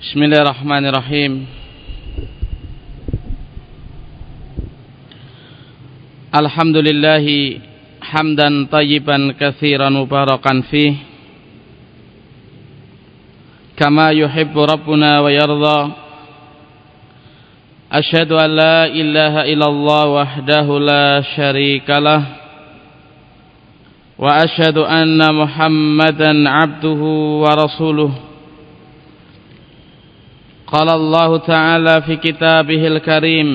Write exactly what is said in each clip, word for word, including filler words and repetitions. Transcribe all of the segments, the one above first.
Bismillahirrahmanirrahim. Alhamdulillahi hamdan tayyiban katsiran mubarakan fih kama yuhibbu rabbuna wa yarda. Asyhadu an la ilaha illallah wahdahu la syarikalah wa asyhadu anna Muhammadan abduhu wa rasuluh. Qala Allah Ta'ala fi kitabihil karim,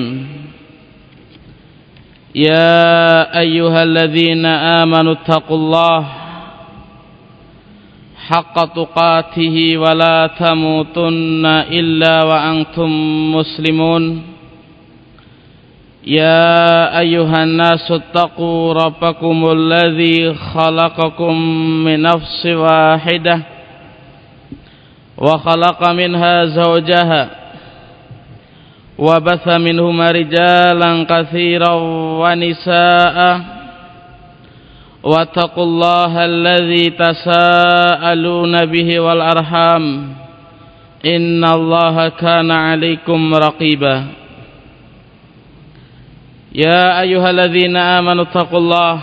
ya ayyuhalladzina amanu taqullaha haqqa tuqatih wa la tamutunna illa wa antum muslimun. Ya ayyuhan nasu taqu rabbakumul ladzi khalaqakum min nafsin wahidah wa khalaqa minha zawjaha wa batha minhuma rijalan katsiran wa nisaa'a wattaqullaha alladzi tasaaluna bihi wal arham innallaha kana 'alaikum raqiba. Ya ayyuhalladzina amanu taqullaha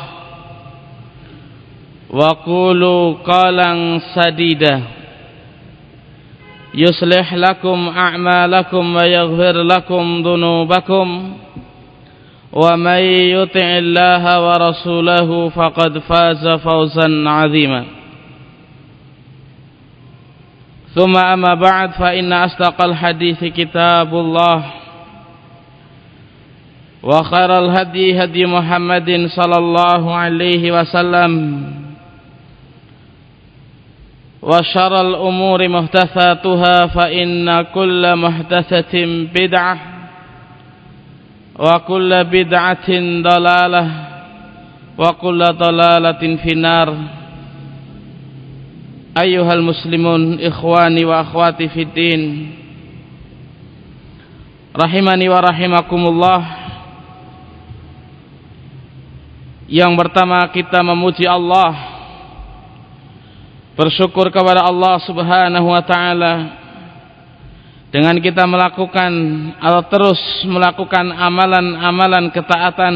wa qulu qalan sadida yuslih lakum a'malakum wa yaghfir lakum dhunubakum wa may yuti'illaha wa rasulahu faqad faza fawzan 'azima. Thumma amma ba'd, fa inna asdaqal hadithi kitabullah wa khairal hadi hadi Muhammadin sallallahu alaihi wasallam wa syarrul umuri muhdatsatuha fa inna kulla muhdatsatin bid'ah wa kulla bid'atin dalalah wa kulla dalalatin finnar. Ayyuhal muslimun, ikhwani wa akhwati fid din, rahimani wa rahimakumullah. Yang pertama, kita memuji Allah, bersyukur kepada Allah Subhanahu wa ta'ala dengan kita melakukan atau terus melakukan amalan-amalan ketaatan,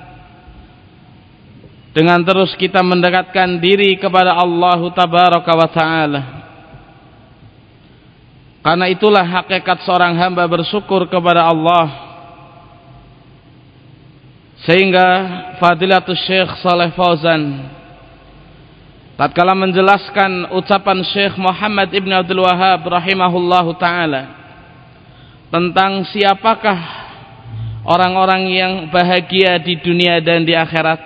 dengan terus kita mendekatkan diri kepada Allah Tabaraka wa ta'ala. Karena itulah hakikat seorang hamba bersyukur kepada Allah. Sehingga Fadilatul Syekh Shalih Fauzan tatkala menjelaskan ucapan Syekh Muhammad ibn Abdul Wahhab rahimahullahu ta'ala tentang siapakah orang-orang yang bahagia di dunia dan di akhirat,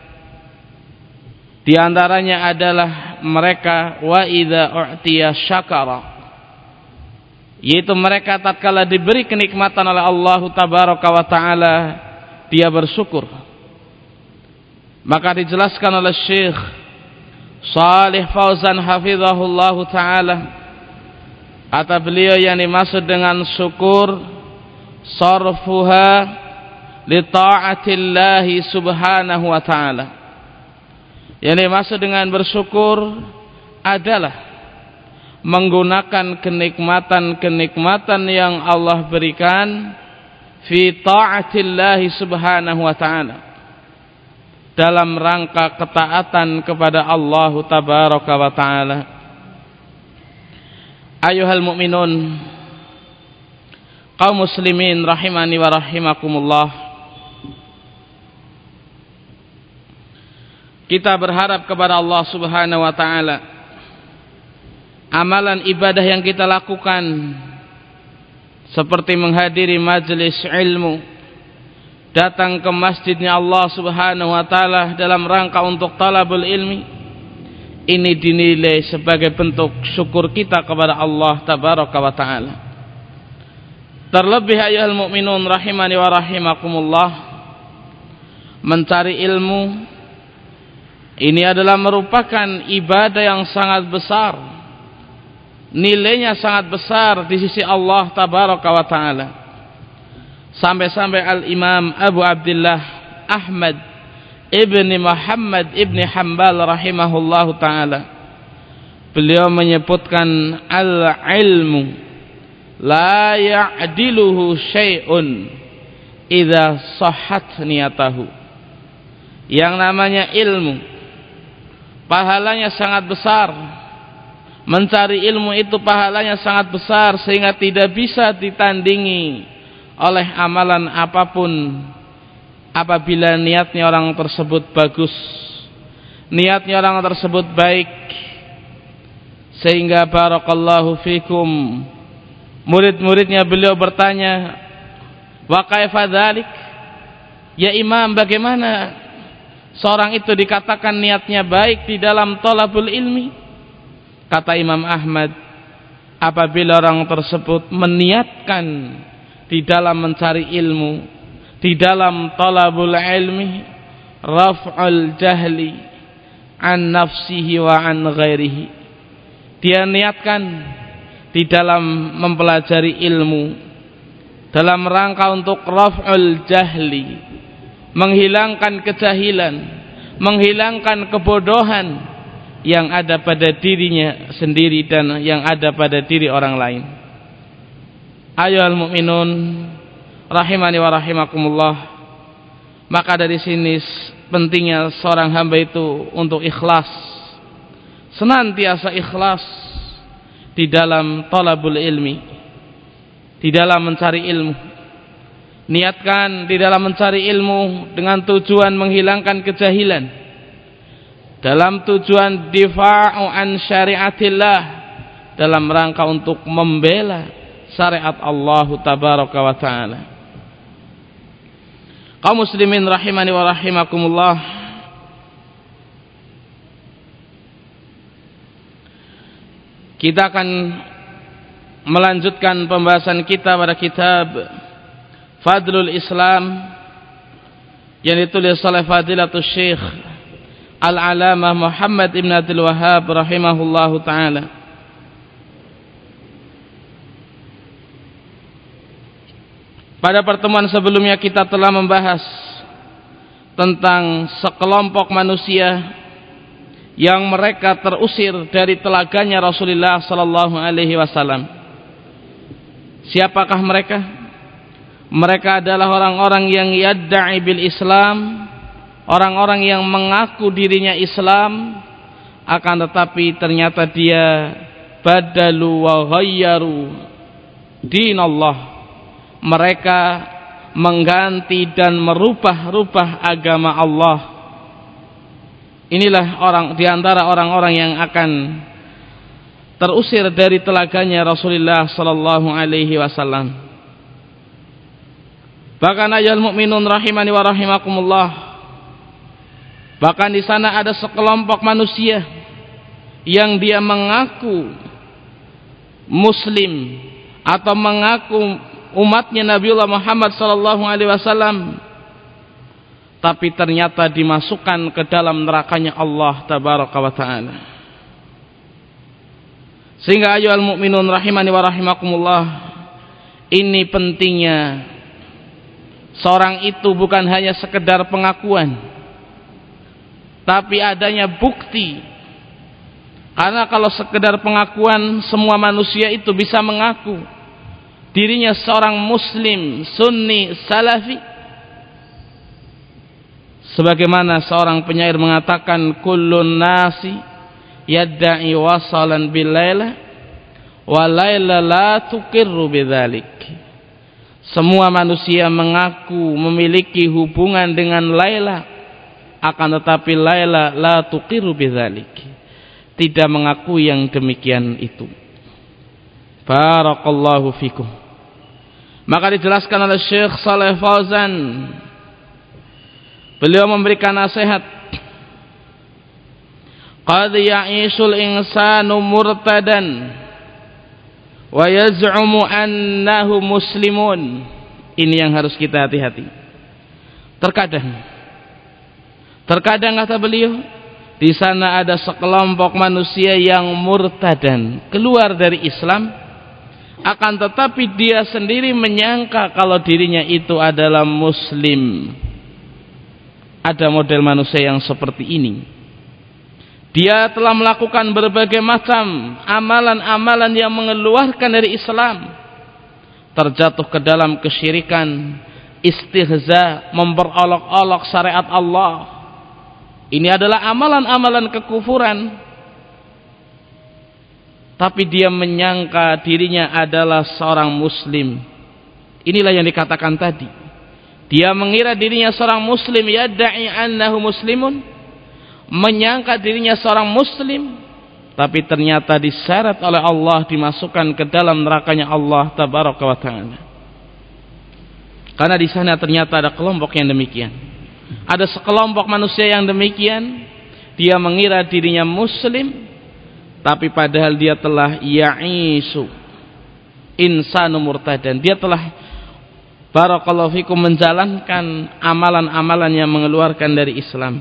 di antaranya adalah mereka wa idza u'tiya syakara, yaitu mereka tatkala diberi kenikmatan oleh Allah Tabaraka wa ta'ala dia bersyukur. Maka dijelaskan oleh Syekh Shalih Fauzan hafizahullahu ta'ala, kata beliau yang dimaksud dengan syukur sarfuha li ta'atillahi subhanahu wa ta'ala. Yang dimaksud dengan bersyukur adalah menggunakan kenikmatan-kenikmatan yang Allah berikan fi ta'atillahi subhanahu wa ta'ala, dalam rangka ketaatan kepada Allah Tabaraka wa ta'ala. Ayuhal mu'minun, kaum muslimin rahimani wa rahimakumullah, kita berharap kepada Allah Subhanahu wa ta'ala amalan ibadah yang kita lakukan seperti menghadiri majelis ilmu, datang ke masjidnya Allah Subhanahu wa ta'ala dalam rangka untuk talabul ilmi, ini dinilai sebagai bentuk syukur kita kepada Allah Tabaraka wa ta'ala. Terlebih ayuhal mu'minun rahimani wa rahimakumullah, mencari ilmu ini adalah merupakan ibadah yang sangat besar, nilainya sangat besar di sisi Allah Tabaraka wa ta'ala. Sampai-sampai Al-Imam Abu Abdullah Ahmad ibni Muhammad ibni Hanbal rahimahullahu ta'ala, beliau menyebutkan al-ilmu la ya'diluhu syai'un idza sahhat niyatahu. Yang namanya ilmu pahalanya sangat besar. Mencari ilmu itu pahalanya sangat besar sehingga tidak bisa ditandingi oleh amalan apapun apabila niatnya orang tersebut bagus, niatnya orang tersebut baik. Sehingga barakallahu fikum, murid-muridnya beliau bertanya, wa kaifa dzalik? Ya Imam, bagaimana seorang itu dikatakan niatnya baik di dalam thalabul ilmi? Kata Imam Ahmad, apabila orang tersebut meniatkan di dalam mencari ilmu, di dalam thalabul ilmi, raf'ul jahli an nafsihi wa an ghairihi. Dia niatkan di dalam mempelajari ilmu dalam rangka untuk raf'ul jahli, menghilangkan kejahilan, menghilangkan kebodohan yang ada pada dirinya sendiri dan yang ada pada diri orang lain. Ayyuhal mu'minun rahimani wa rahimakumullah. Maka dari sini pentingnya seorang hamba itu untuk ikhlas, senantiasa ikhlas di dalam thalabul ilmi, di dalam mencari ilmu. Niatkan di dalam mencari ilmu dengan tujuan menghilangkan kejahilan, dalam tujuan difa'u an syariatillah, dalam rangka untuk membela syariat Allah tabaraka wa ta'ala. Kaum muslimin rahimani wa rahimakumullah, kita akan melanjutkan pembahasan kita pada kitab Fadlul Islam yang ditulis oleh Fadilatul Syekh Al-Alamah Muhammad ibn Abdul Wahhab rahimahullahu ta'ala. Pada pertemuan sebelumnya kita telah membahas tentang sekelompok manusia yang mereka terusir dari telaganya Rasulullah sallallahu alaihi wasallam. Siapakah mereka? Mereka adalah orang-orang yang yadda'i bil Islam, orang-orang yang mengaku dirinya Islam, akan tetapi ternyata dia badalu wa ghayyaru dinallah. Mereka mengganti dan merubah-rubah agama Allah. Inilah orang di antara orang-orang yang akan terusir dari telaganya Rasulullah sallallahu alaihi wasallam. Bahkan ayol mukminun rahimani wa rahimakumullah, bahkan di sana ada sekelompok manusia yang dia mengaku muslim atau mengaku umatnya Nabiullah Muhammad sallallahu alaihi wasallam, tapi ternyata dimasukkan ke dalam nerakanya Allah tabaraka wa taala. Sehingga ayyuhal mu'minun rahimani wa rahimakumullah, ini pentingnya seorang itu bukan hanya sekedar pengakuan, tapi adanya bukti. Karena kalau sekedar pengakuan, semua manusia itu bisa mengaku dirinya seorang muslim, sunni, salafi. Sebagaimana seorang penyair mengatakan, kullun nasi yadda'i wasalan bil laila wa laila la tuqirru bidzalik. Semua manusia mengaku memiliki hubungan dengan Laila, akan tetapi Laila la tuqirru bidzalik, tidak mengaku yang demikian itu. Barakallahu fikum. Maka dijelaskan oleh Syekh Shalih Fauzan, beliau memberikan nasihat, qad ya'ishul insanu murtadan wa yaz'umu annahu muslimun. Ini yang harus kita hati-hati. Terkadang terkadang kata beliau, di sana ada sekelompok manusia yang murtadan, keluar dari Islam, akan tetapi dia sendiri menyangka kalau dirinya itu adalah muslim. Ada model manusia yang seperti ini. Dia telah melakukan berbagai macam amalan-amalan yang mengeluarkan dari Islam, terjatuh ke dalam kesyirikan, istihza, memperolok-olok syariat Allah. Ini adalah amalan-amalan kekufuran. Tapi dia menyangka dirinya adalah seorang muslim. Inilah yang dikatakan tadi. Dia mengira dirinya seorang muslim, yadda'i annahu muslimun, menyangka dirinya seorang muslim, tapi ternyata diseret oleh Allah, dimasukkan ke dalam nerakanya Allah tabaraka wa ta'ala. Karena di sana ternyata ada kelompok yang demikian. Ada sekelompok manusia yang demikian. Dia mengira dirinya muslim, tapi padahal dia telah ya'isu insanu murtadan. Dia telah barakallahu fikum menjalankan amalan-amalan yang mengeluarkan dari Islam.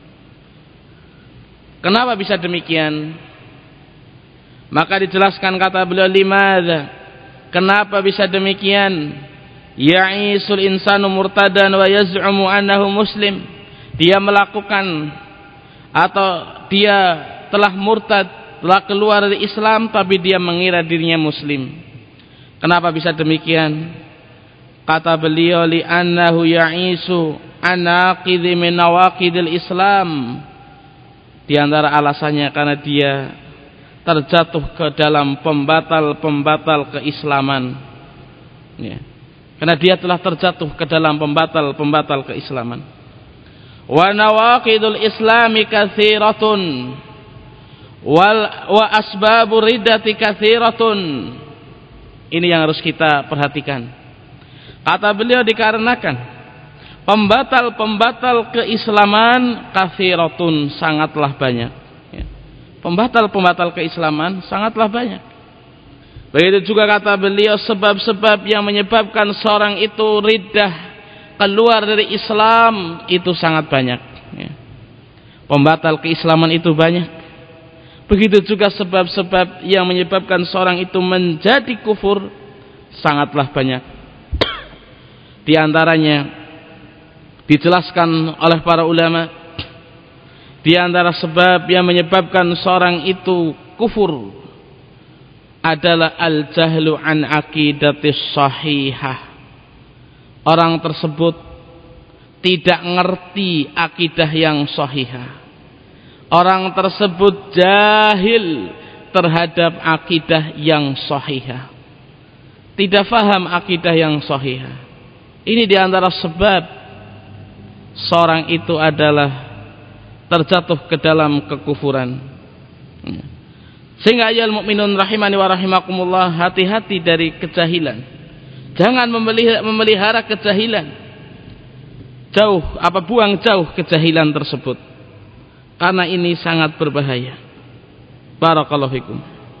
Kenapa bisa demikian? Maka dijelaskan kata beliau, limadza? Kenapa bisa demikian? Ya'isul insanu murtadan wa yaz'umu annahu muslim. Dia melakukan atau dia telah murtad, telah keluar dari Islam, tapi dia mengira dirinya muslim. Kenapa bisa demikian? Kata beliau, li annahu ya'isu anaqidhi min nawaqidil Islam. Di antara alasannya karena dia terjatuh ke dalam pembatal-pembatal keislaman. Ya. Karena dia telah terjatuh ke dalam pembatal-pembatal keislaman. Wa nawaqidul islami katsiratun wal wa asbabur riddati katsiratun. Ini yang harus kita perhatikan. Kata beliau, dikarenakan pembatal-pembatal keislaman katsiratun, sangatlah banyak. Ya. Pembatal-pembatal keislaman sangatlah banyak. Begitu juga kata beliau, sebab-sebab yang menyebabkan seorang itu riddah, keluar dari Islam, itu sangat banyak. Ya. Pembatal keislaman itu banyak. Begitu juga sebab-sebab yang menyebabkan seorang itu menjadi kufur, sangatlah banyak. Di antaranya dijelaskan oleh para ulama, di antara sebab yang menyebabkan seorang itu kufur adalah al-jahlu an aqidatis sahihah. Orang tersebut tidak ngerti akidah yang sahihah. Orang tersebut jahil terhadap akidah yang sahihah. Tidak faham akidah yang sahihah. Ini diantara sebab seorang itu adalah terjatuh ke dalam kekufuran. Sehingga ayol mukminun rahimani wa rahimakumullah, hati-hati dari kejahilan. Jangan memelihara, memelihara kejahilan. Jauh, apa buang jauh kejahilan tersebut. Karena ini sangat berbahaya. Barakallahu fikum.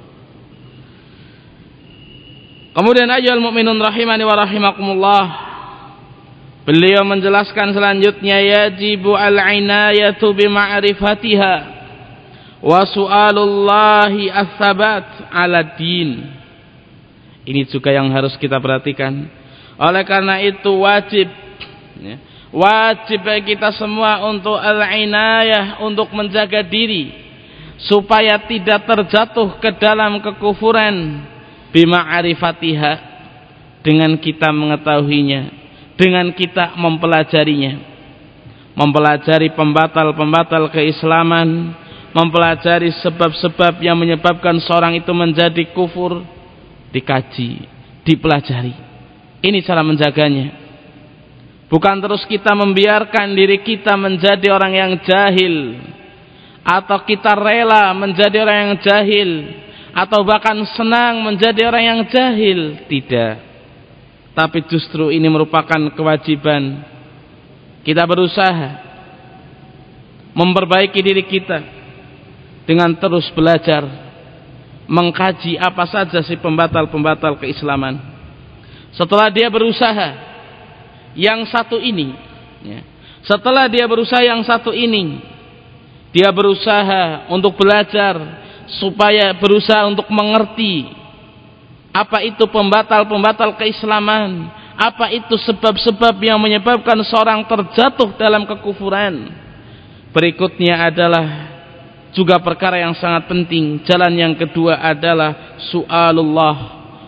Kemudian ayol mukminun rahimani wa rahimakumullah, beliau menjelaskan selanjutnya, yajibu al-inayatu bima'rifatiha wa su'alullahi as-sabat ala din. Ini juga yang harus kita perhatikan. Oleh karena itu wajib ya, wajib bagi kita semua untuk al-inayah, untuk menjaga diri supaya tidak terjatuh ke dalam kekufuran, bima'rifatiha, dengan kita mengetahuinya, dengan kita mempelajarinya, mempelajari pembatal-pembatal keislaman, mempelajari sebab-sebab yang menyebabkan seorang itu menjadi kufur, dikaji, dipelajari. Ini cara menjaganya. Bukan terus kita membiarkan diri kita menjadi orang yang jahil, atau kita rela menjadi orang yang jahil, atau bahkan senang menjadi orang yang jahil. Tidak. Tapi justru ini merupakan kewajiban kita berusaha memperbaiki diri kita dengan terus belajar, mengkaji apa saja si pembatal-pembatal keislaman. Setelah dia berusaha yang satu ini ya, setelah dia berusaha yang satu ini, dia berusaha untuk belajar, supaya berusaha untuk mengerti apa itu pembatal-pembatal keislaman, apa itu sebab-sebab yang menyebabkan seorang terjatuh dalam kekufuran. Berikutnya adalah juga perkara yang sangat penting. Jalan yang kedua adalah su'alullah,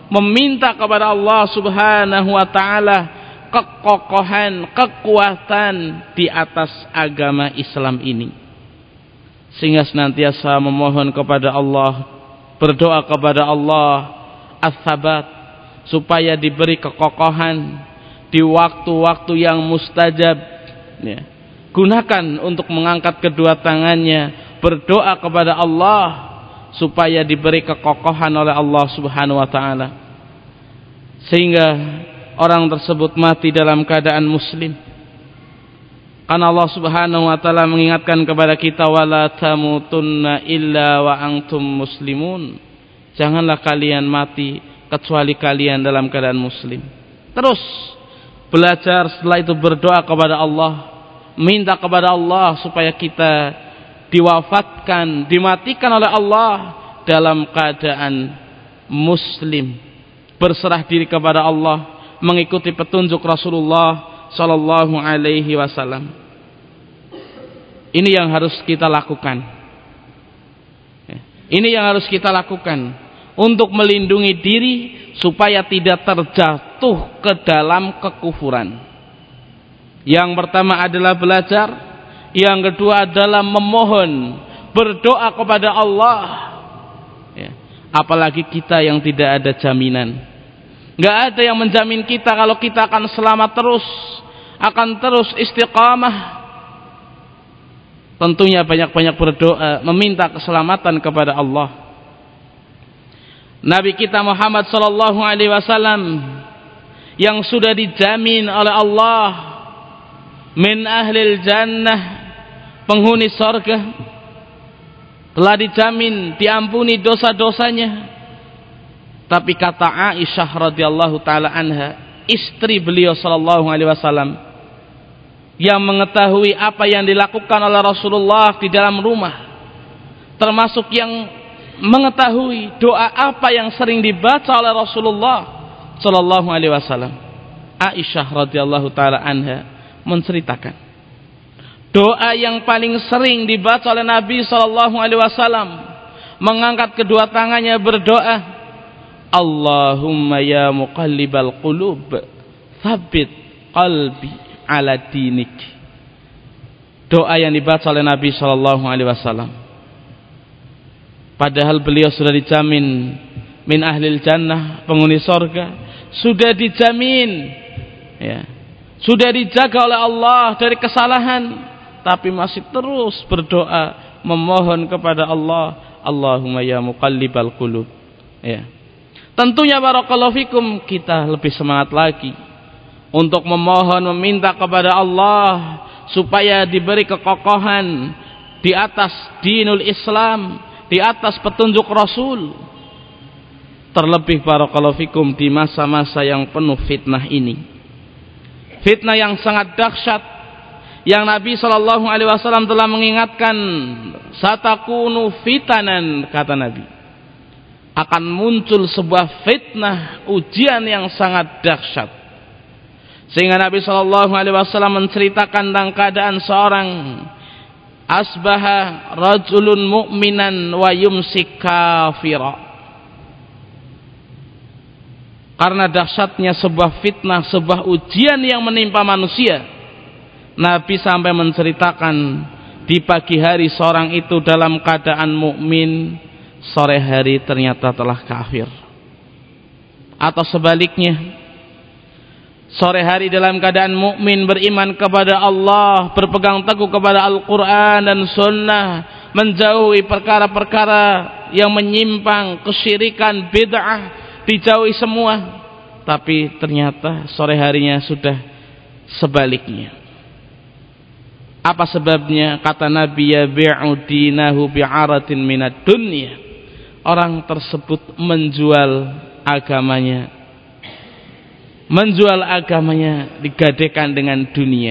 meminta kepada Allah Subhanahu wa taala kekokohan, kekuatan di atas agama Islam ini, sehingga senantiasa memohon kepada Allah, berdoa kepada Allah as-sabat, supaya diberi kekokohan di waktu-waktu yang mustajab, ya. Gunakan untuk mengangkat kedua tangannya, berdoa kepada Allah supaya diberi kekokohan oleh Allah Subhanahu wa taala, sehingga orang tersebut mati dalam keadaan muslim. Karena Allah Subhanahu wa taala mengingatkan kepada kita, wala tamutunna illa wa antum muslimun. Janganlah kalian mati kecuali kalian dalam keadaan muslim. Terus belajar, setelah itu berdoa kepada Allah, minta kepada Allah supaya kita diwafatkan, dimatikan oleh Allah dalam keadaan muslim, berserah diri kepada Allah, mengikuti petunjuk Rasulullah sallallahu alaihi wasallam. Ini yang harus kita lakukan. Ini yang harus kita lakukan untuk melindungi diri supaya tidak terjatuh ke dalam kekufuran. Yang pertama adalah belajar. Yang kedua adalah memohon, berdoa kepada Allah, ya. Apalagi kita yang tidak ada jaminan, nggak ada yang menjamin kita kalau kita akan selamat terus, akan terus istiqamah. Tentunya banyak-banyak berdoa, meminta keselamatan kepada Allah. Nabi kita Muhammad sallallahu alaihi wasallam yang sudah dijamin oleh Allah min ahlil jannah, penghuni sorga, telah dijamin diampuni dosa-dosanya. Tapi kata Aisyah radhiyallahu taala anha, istri beliau sallallahu alaihi wasallam, yang mengetahui apa yang dilakukan oleh Rasulullah di dalam rumah, termasuk yang mengetahui doa apa yang sering dibaca oleh Rasulullah sallallahu alaihi wasallam. Aisyah radhiyallahu taala anha menceritakan doa yang paling sering dibaca oleh Nabi sallallahu alaihi wasallam, mengangkat kedua tangannya berdoa, Allahumma ya muqallibal qulub tsabbit qalbi ala dinik. Doa yang dibaca oleh Nabi sallallahu alaihi wasallam, padahal beliau sudah dijamin min ahlil jannah, penghuni surga, sudah dijamin, ya, sudah dijaga oleh Allah dari kesalahan, tapi masih terus berdoa, memohon kepada Allah, Allahumma ya muqallibal qulub, ya. Tentunya barakallahu fikum, kita lebih semangat lagi untuk memohon, meminta kepada Allah supaya diberi kekokohan di atas dinul Islam, di atas petunjuk Rasul. Terlebih barakallahu fikum di masa-masa yang penuh fitnah ini, fitnah yang sangat dahsyat, yang Nabi sallallahu alaihi wasallam telah mengingatkan, satakunu fitanan, kata Nabi, akan muncul sebuah fitnah, ujian yang sangat dahsyat. Sehingga Nabi sallallahu alaihi wasallam menceritakan tentang keadaan seorang asbaha rajulun mu'minan wa yumsik kafira. Karena dahsyatnya sebuah fitnah, sebuah ujian yang menimpa manusia, Nabi sampai menceritakan di pagi hari seorang itu dalam keadaan mukmin, sore hari ternyata telah kafir. Atau sebaliknya, sore hari dalam keadaan mukmin, beriman kepada Allah, berpegang teguh kepada Al-Quran dan Sunnah, menjauhi perkara-perkara yang menyimpang, kesyirikan, bid'ah, dijauhi semua. Tapi ternyata sore harinya sudah sebaliknya. Apa sebabnya? Kata Nabi, yabi'u dinahu bi'aratin minad dunya. Orang tersebut menjual agamanya, menjual agamanya digadekan dengan dunia.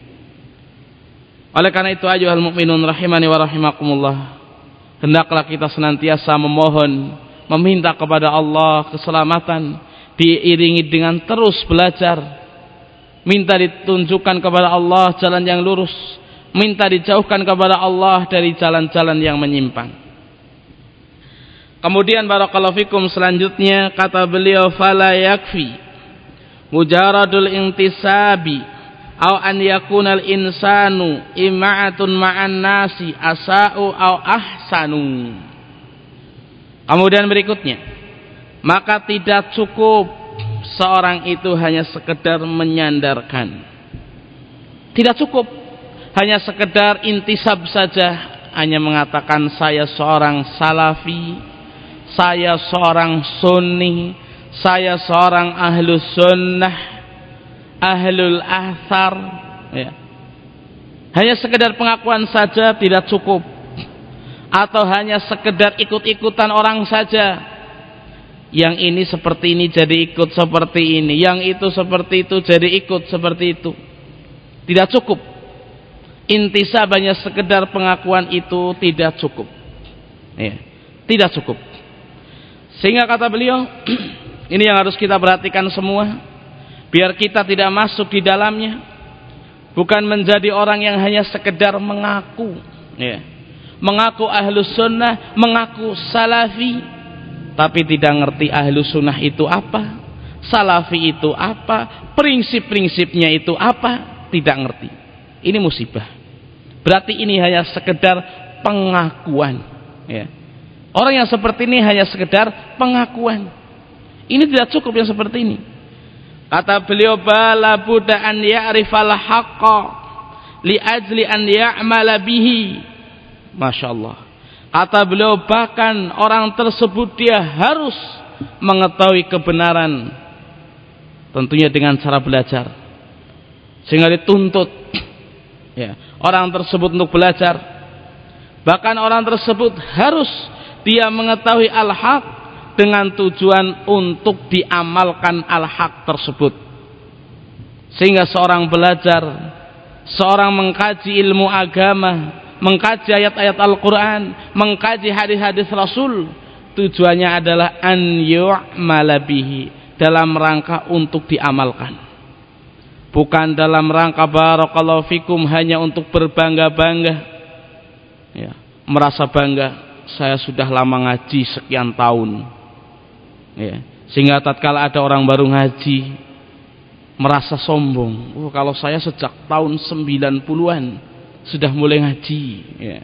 Oleh karena itu, ayyuhal mu'minun rahimani wa rahimakumullah, hendaklah kita senantiasa memohon, meminta kepada Allah keselamatan, diiringi dengan terus belajar, minta ditunjukkan kepada Allah jalan yang lurus, minta dijauhkan kepada Allah dari jalan-jalan yang menyimpang. Kemudian barakallahu fikum, selanjutnya kata beliau, fala yakfi mujaradul intisabi au an yakunal insanu ima'atun ma'an nasi asa'u au ahsanu. Kemudian berikutnya, maka tidak cukup seorang itu hanya sekedar menyandarkan, tidak cukup hanya sekedar intisab saja, hanya mengatakan saya seorang salafi, saya seorang sunni, saya seorang ahlus sunnah, ahlul athar, ya. Hanya sekedar pengakuan saja tidak cukup, atau hanya sekedar ikut-ikutan orang saja. Yang ini seperti ini jadi ikut seperti ini, yang itu seperti itu jadi ikut seperti itu. Tidak cukup. Intisab hanya sekedar pengakuan itu tidak cukup, ya. Tidak cukup. Sehingga kata beliau, ini yang harus kita perhatikan semua, biar kita tidak masuk di dalamnya. Bukan menjadi orang yang hanya sekedar mengaku, ya. Mengaku ahlus sunnah, mengaku salafi, tapi tidak ngerti ahlus sunnah itu apa, salafi itu apa, prinsip-prinsipnya itu apa, tidak ngerti. Ini musibah. Berarti ini hanya sekedar pengakuan, ya. Orang yang seperti ini hanya sekedar pengakuan. Ini tidak cukup yang seperti ini. Kata beliau, bala budda an ya'rifal haqqa li ajli an ya'mala bihi. Masya Allah. Kata beliau, bahkan orang tersebut dia harus mengetahui kebenaran, tentunya dengan cara belajar, sehingga dituntut, ya, orang tersebut untuk belajar. Bahkan orang tersebut harus dia mengetahui al-haq dengan tujuan untuk diamalkan al-haq tersebut. Sehingga seorang belajar, seorang mengkaji ilmu agama, mengkaji ayat-ayat Al-Quran, mengkaji hadis-hadis Rasul, tujuannya adalah an yu'mala bihi, dalam rangka untuk diamalkan, bukan dalam rangka barakallahu fikum hanya untuk berbangga-bangga, ya, merasa bangga saya sudah lama ngaji sekian tahun, ya, sehingga tatkala ada orang baru ngaji merasa sombong, oh, kalau saya sejak tahun sembilan puluhan sudah mulai ngaji, ya.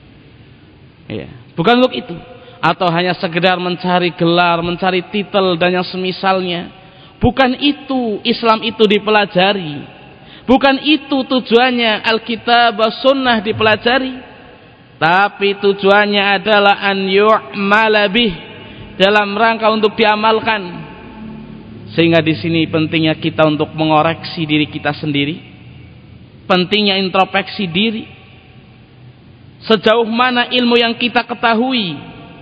Ya. Bukan untuk itu, atau hanya sekedar mencari gelar, mencari titel dan yang semisalnya. Bukan itu Islam itu dipelajari, bukan itu tujuannya Alkitab was Sunnah dipelajari, tapi tujuannya adalah an yu'mala bih, dalam rangka untuk diamalkan. Sehingga di sini pentingnya kita untuk mengoreksi diri kita sendiri, pentingnya introspeksi diri. Sejauh mana ilmu yang kita ketahui,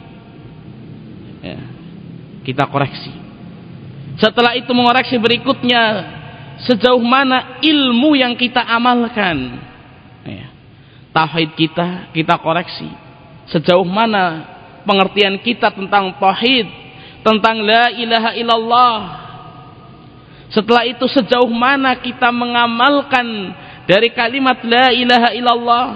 ya, kita koreksi. Setelah itu mengoreksi berikutnya, sejauh mana ilmu yang kita amalkan, ya, tauhid kita kita koreksi. Sejauh mana pengertian kita tentang tauhid, tentang la ilaha illallah. Setelah itu sejauh mana kita mengamalkan dari kalimat la ilaha illallah.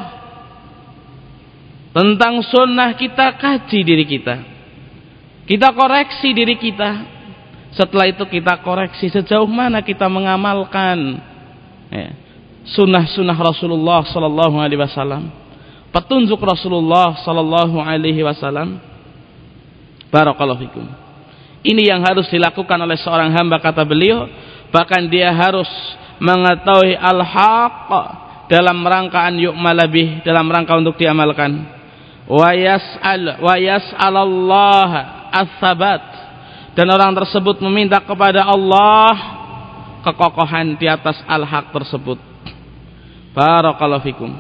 Tentang sunnah kita kaji diri kita, kita koreksi diri kita. Setelah itu kita koreksi sejauh mana kita mengamalkan, ya, sunnah-sunnah Rasulullah Sallallahu Alaihi Wasallam, petunjuk Rasulullah Sallallahu Alaihi Wasallam. Barakallahu fikum. Ini yang harus dilakukan oleh seorang hamba, kata beliau. Bahkan dia harus mengetahui al-haq dalam rangka an yu'mala bih, dalam rangka untuk diamalkan. Wa yas'al wa yas'alallah as-sabat, dan orang tersebut meminta kepada Allah kekokohan di atas al-haq tersebut. Barakallahu fikum.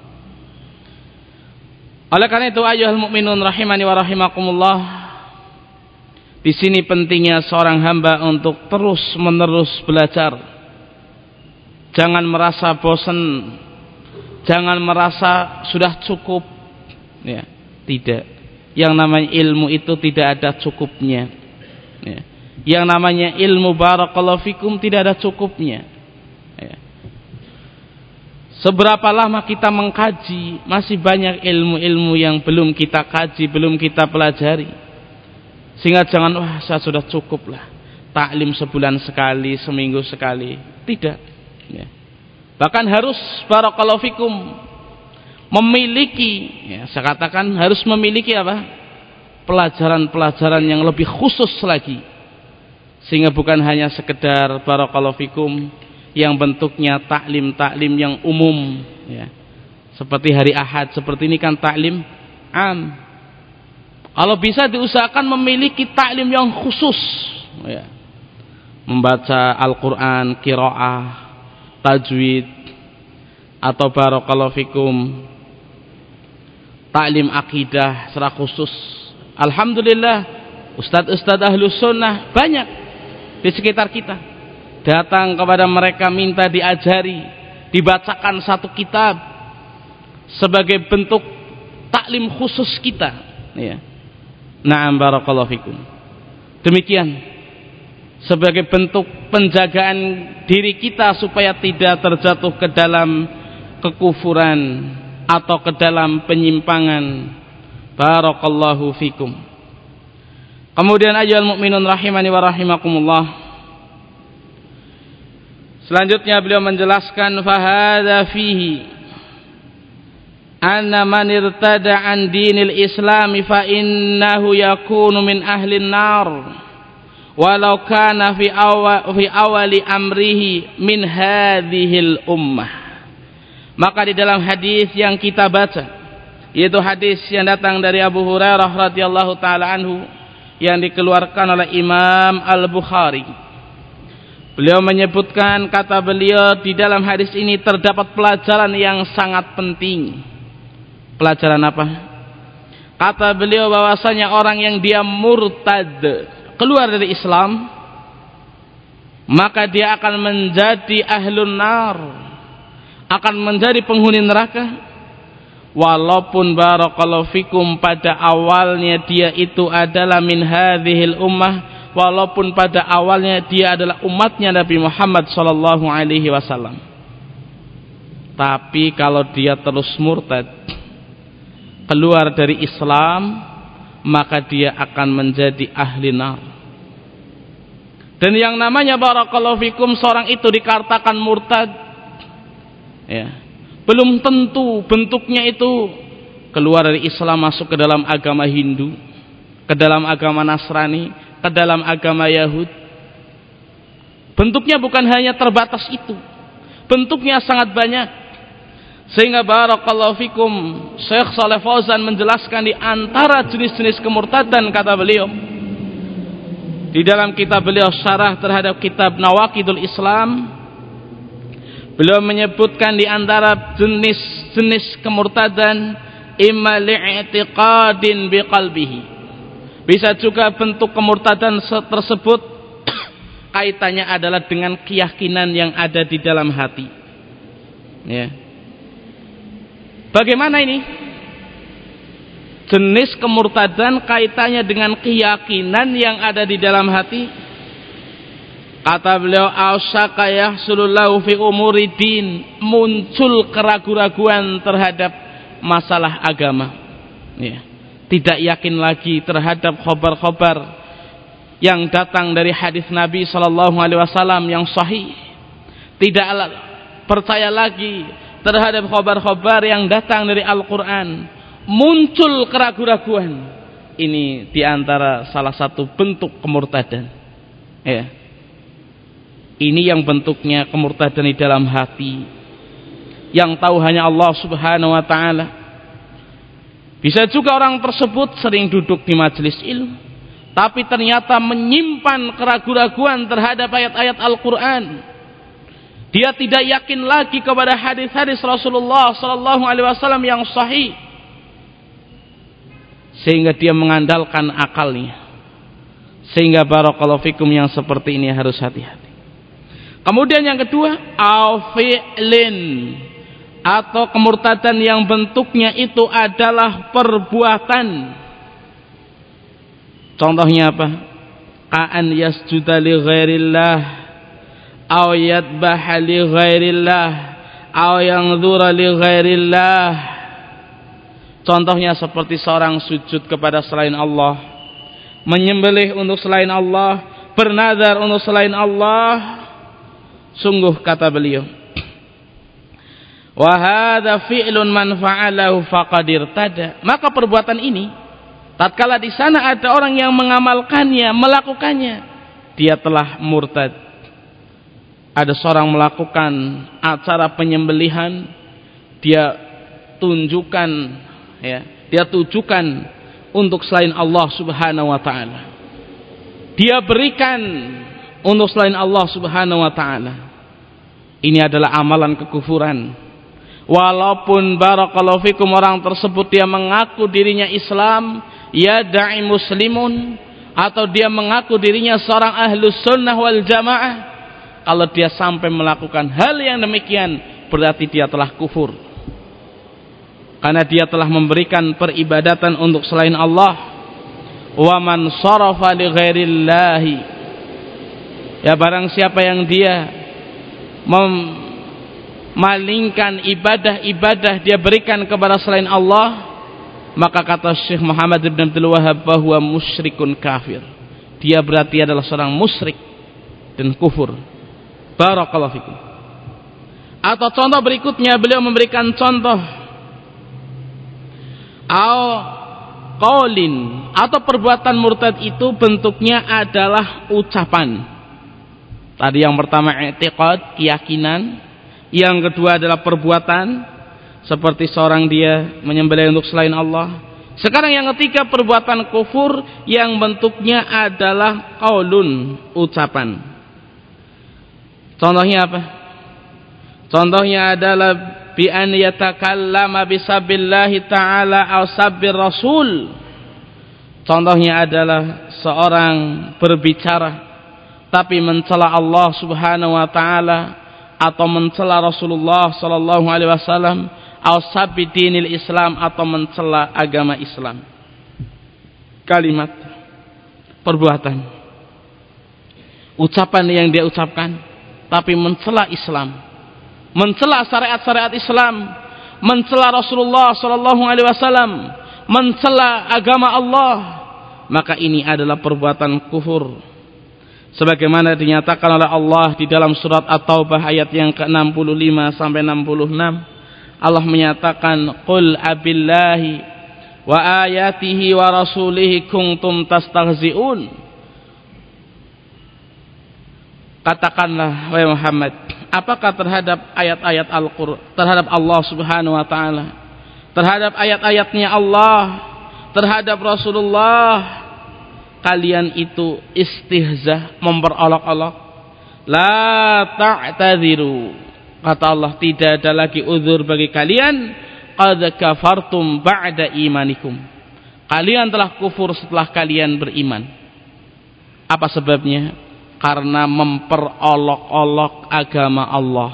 Oleh karena itu ayyuhal mu'minun rahimani wa rahimakumullah, di sini pentingnya seorang hamba untuk terus menerus belajar. Jangan merasa bosan, jangan merasa sudah cukup, ya, tidak. Yang namanya ilmu itu tidak ada cukupnya, ya. Yang namanya ilmu barakallahu fikum tidak ada cukupnya, ya. Seberapa lama kita mengkaji, masih banyak ilmu-ilmu yang belum kita kaji, belum kita pelajari. Sehingga jangan, wah saya sudah cukup lah taklim sebulan sekali, seminggu sekali. Tidak ya. Bahkan harus barakallahu fikum memiliki ya, saya katakan harus memiliki apa? Pelajaran-pelajaran yang lebih khusus lagi. Sehingga bukan hanya sekedar barakallahu fikum yang bentuknya taklim-taklim yang umum ya. Seperti hari Ahad seperti ini kan taklim am. Kalau bisa diusahakan memiliki taklim yang khusus ya. Membaca Al-Qur'an, qiraah, tajwid, atau barakallahu fikum taklim akidah secara khusus. Alhamdulillah ustadz-ustadz ahlus sunnah banyak di sekitar kita. Datang kepada mereka minta diajari, dibacakan satu kitab sebagai bentuk taklim khusus kita ya. Na'am barakallahu fikum. Demikian sebagai bentuk penjagaan diri kita supaya tidak terjatuh ke dalam kekufuran atau ke dalam penyimpangan. Barakallahu fikum. Kemudian ayyuhal mu'minun rahimani wa rahimakumullah. Selanjutnya beliau menjelaskan fahadha fihi anna man irtada an dinil islami fa innahu yakunu min ahlin nar walau kana fi awal fi awali amrihi min hadhil ummah. Maka di dalam hadis yang kita baca, yaitu hadis yang datang dari Abu Hurairah radhiyallahu taala anhu yang dikeluarkan oleh Imam Al-Bukhari, beliau menyebutkan, kata beliau, di dalam hadis ini terdapat pelajaran yang sangat penting. Pelajaran apa? Kata beliau bahwasanya orang yang dia murtad, keluar dari Islam, maka dia akan menjadi ahlun nar, akan menjadi penghuni neraka. Walaupun barakallahu fikum pada awalnya dia itu adalah min hadhil ummah, walaupun pada awalnya dia adalah umatnya Nabi Muhammad sallallahu alaihi wasallam. Tapi kalau dia terus murtad, keluar dari Islam, maka dia akan menjadi ahli nar. Dan yang namanya barakallahu fikum seorang itu dikatakan murtad ya, belum tentu bentuknya itu keluar dari Islam masuk ke dalam agama Hindu, ke dalam agama Nasrani, ke dalam agama Yahud. Bentuknya bukan hanya terbatas itu, bentuknya sangat banyak. Sehingga barakallahu fikum Syekh Shalih Fauzan menjelaskan di antara jenis-jenis kemurtadan, kata beliau di dalam kitab beliau syarah terhadap kitab Nawaqidul Islam, beliau menyebutkan di antara jenis-jenis kemurtadan imma li'tiqadin biqalbihi. Bisa juga bentuk kemurtadan tersebut kaitannya adalah dengan keyakinan yang ada di dalam hati. Ya. Bagaimana ini? Jenis kemurtadan kaitannya dengan keyakinan yang ada di dalam hati. Kata beliau, ausyaka yahsulullahu fi umuridin, muncul keraguan-raguan terhadap masalah agama ya. Tidak yakin lagi terhadap khabar-khabar yang datang dari hadis Nabi sallallahu alaihi wasallam yang sahih. Tidak percaya lagi terhadap khabar-khabar yang datang dari Al-Quran. Muncul keraguan-raguan. Ini diantara salah satu bentuk kemurtadan ya. Ini yang bentuknya kemurtadan di dalam hati, yang tahu hanya Allah subhanahu wa ta'ala. Bisa juga orang tersebut sering duduk di majelis ilmu, tapi ternyata menyimpan keraguan-raguan terhadap ayat-ayat Al-Quran. Dia tidak yakin lagi kepada hadis-hadis Rasulullah sallallahu alaihi wasallam yang sahih, sehingga dia mengandalkan akalnya. Sehingga barakallahu fikum yang seperti ini harus hati-hati. Kemudian yang kedua, au-fi'lin, atau kemurtadan yang bentuknya itu adalah perbuatan. Contohnya apa? Ka'an yasjuda li ghairillah, au yadbaha li ghairillah, au yanzura li ghairillah. Contohnya seperti seorang sujud kepada selain Allah, menyembelih untuk selain Allah, bernazar untuk selain Allah, sungguh kata beliau, wa hadza fi'lun man fa'alahu faqad irtada. Maka perbuatan ini, tatkala di sana ada orang yang mengamalkannya, melakukannya, dia telah murtad. Ada seorang melakukan acara penyembelihan, dia tunjukkan, ya, dia tujukan untuk selain Allah Subhanahu wa taala. Dia berikan untuk selain Allah Subhanahu wa taala. Ini adalah amalan kekufuran. Walaupun barakallahu fikum orang tersebut dia mengaku dirinya Islam, ya da'i muslimun, atau dia mengaku dirinya seorang ahlus sunnah wal jamaah, kalau dia sampai melakukan hal yang demikian, berarti dia telah kufur. Karena dia telah memberikan peribadatan untuk selain Allah. Wa man sharafa li ghairillahi, ya barang siapa yang dia memalingkan ibadah-ibadah dia berikan kepada selain Allah, maka kata Syekh Muhammad ibn Abdul Wahhab, bahwa musyrikun kafir. Dia berarti adalah seorang musyrik dan kufur. Barakallahu fikum. Atau contoh berikutnya, beliau memberikan contoh au qaulin, atau perbuatan murtad itu bentuknya adalah ucapan. Tadi yang pertama i'tiqad, keyakinan. Yang kedua adalah perbuatan, seperti seorang dia menyembelih untuk selain Allah. Sekarang yang ketiga, perbuatan kufur yang bentuknya adalah qaulun, ucapan. Contohnya apa? Contohnya adalah bi an yatakallama bisabbillahi ta'ala aw sabbir rasul. Contohnya adalah seorang berbicara tapi mencela Allah Subhanahu wa taala, atau mencela Rasulullah sallallahu alaihi wasallam, aw sabbi dinil Islam, atau mencela agama Islam. Kalimat, perbuatan, ucapan yang dia ucapkan tapi mencela Islam, mencela syariat-syariat Islam, mencela Rasulullah sallallahu alaihi wasallam, mencela agama Allah, maka ini adalah perbuatan kufur. Sebagaimana dinyatakan oleh Allah di dalam surat At-Taubah ayat yang ke enam puluh lima sampai enam puluh enam. Allah menyatakan, qul abillahi wa ayatihi wa rasulihi kuntum tastaghzi'un. Katakanlah wahai Muhammad, apakah terhadap ayat-ayat Al-Qur'an, terhadap Allah Subhanahu wa taala, terhadap ayat-ayatnya Allah, terhadap Rasulullah, kalian itu istihzah, memperolok-olok? La ta'tadiru, kata Allah, tidak ada lagi uzur bagi kalian. Qad kafartum ba'da imanikum, kalian telah kufur setelah kalian beriman. Apa sebabnya? Karena memperolok-olok agama Allah.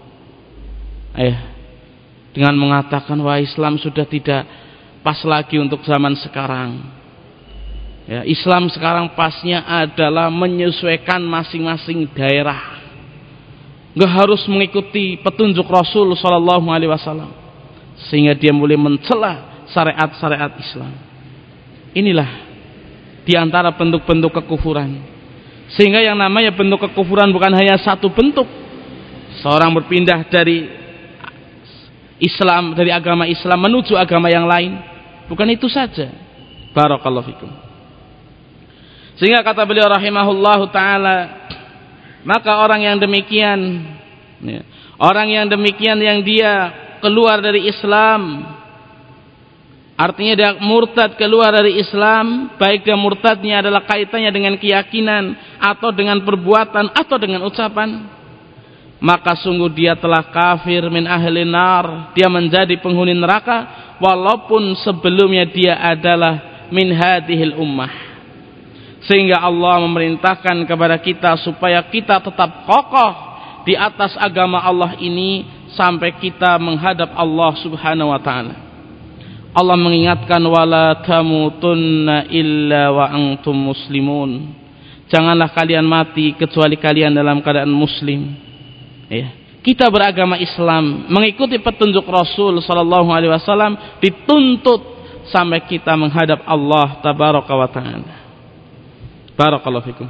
Eh, dengan mengatakan wah Islam sudah tidak pas lagi untuk zaman sekarang. Ya, Islam sekarang pasnya adalah menyesuaikan masing-masing daerah. Nggak harus mengikuti petunjuk Rasul Sallallahu Alaihi Wasallam, sehingga dia mulai mencela syariat-syariat Islam. Inilah diantara bentuk-bentuk kekufuran. Sehingga yang namanya bentuk kekufuran bukan hanya satu bentuk. Seorang berpindah dari Islam, dari agama Islam menuju agama yang lain, bukan itu saja. Barakallahu fikum. Sehingga kata beliau rahimahullahu ta'ala, maka orang yang demikian, ya, orang yang demikian yang dia keluar dari Islam, artinya dia murtad, keluar dari Islam, baik dia murtadnya adalah kaitannya dengan keyakinan, atau dengan perbuatan, atau dengan ucapan, maka sungguh dia telah kafir min ahli nar, dia menjadi penghuni neraka, walaupun sebelumnya dia adalah min hadhil ummah. Sehingga Allah memerintahkan kepada kita supaya kita tetap kokoh di atas agama Allah ini sampai kita menghadap Allah Subhanahu wa taala. Allah mengingatkan, wala tamutunna illa wa antum muslimun. Janganlah kalian mati kecuali kalian dalam keadaan muslim. Ya. Kita beragama Islam, mengikuti petunjuk Rasul sallallahu alaihi wasallam, dituntut sampai kita menghadap Allah tabaraka wa taala. Barakallahu fikum.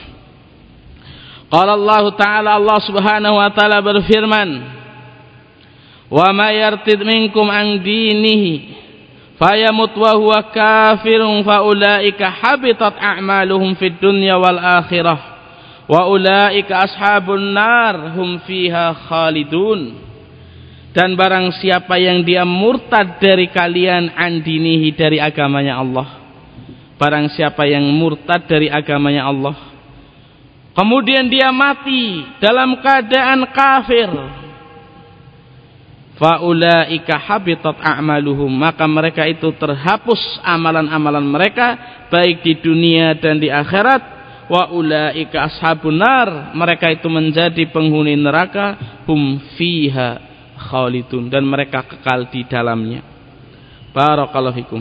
Qala Allah Ta'ala, Allah Subhanahu wa taala berfirman, "Wa may yartid minkum an dinihi fayamut wa huwa kafirun fa ulaika habitat a'maluhum fid dunya wal akhirah wa ulaika ashabun nar hum fiha khalidun." Dan barang siapa yang dia murtad dari kalian an dinihi, dari agamanya Allah, barang siapa yang murtad dari agamanya Allah, kemudian dia mati dalam keadaan kafir, faulaika habitat a'maluhum, maka mereka itu terhapus amalan-amalan mereka baik di dunia dan di akhirat. Wa ulaika ashabun nar, mereka itu menjadi penghuni neraka, hum fiha khalidun, dan mereka kekal di dalamnya. Barakallahu fikum.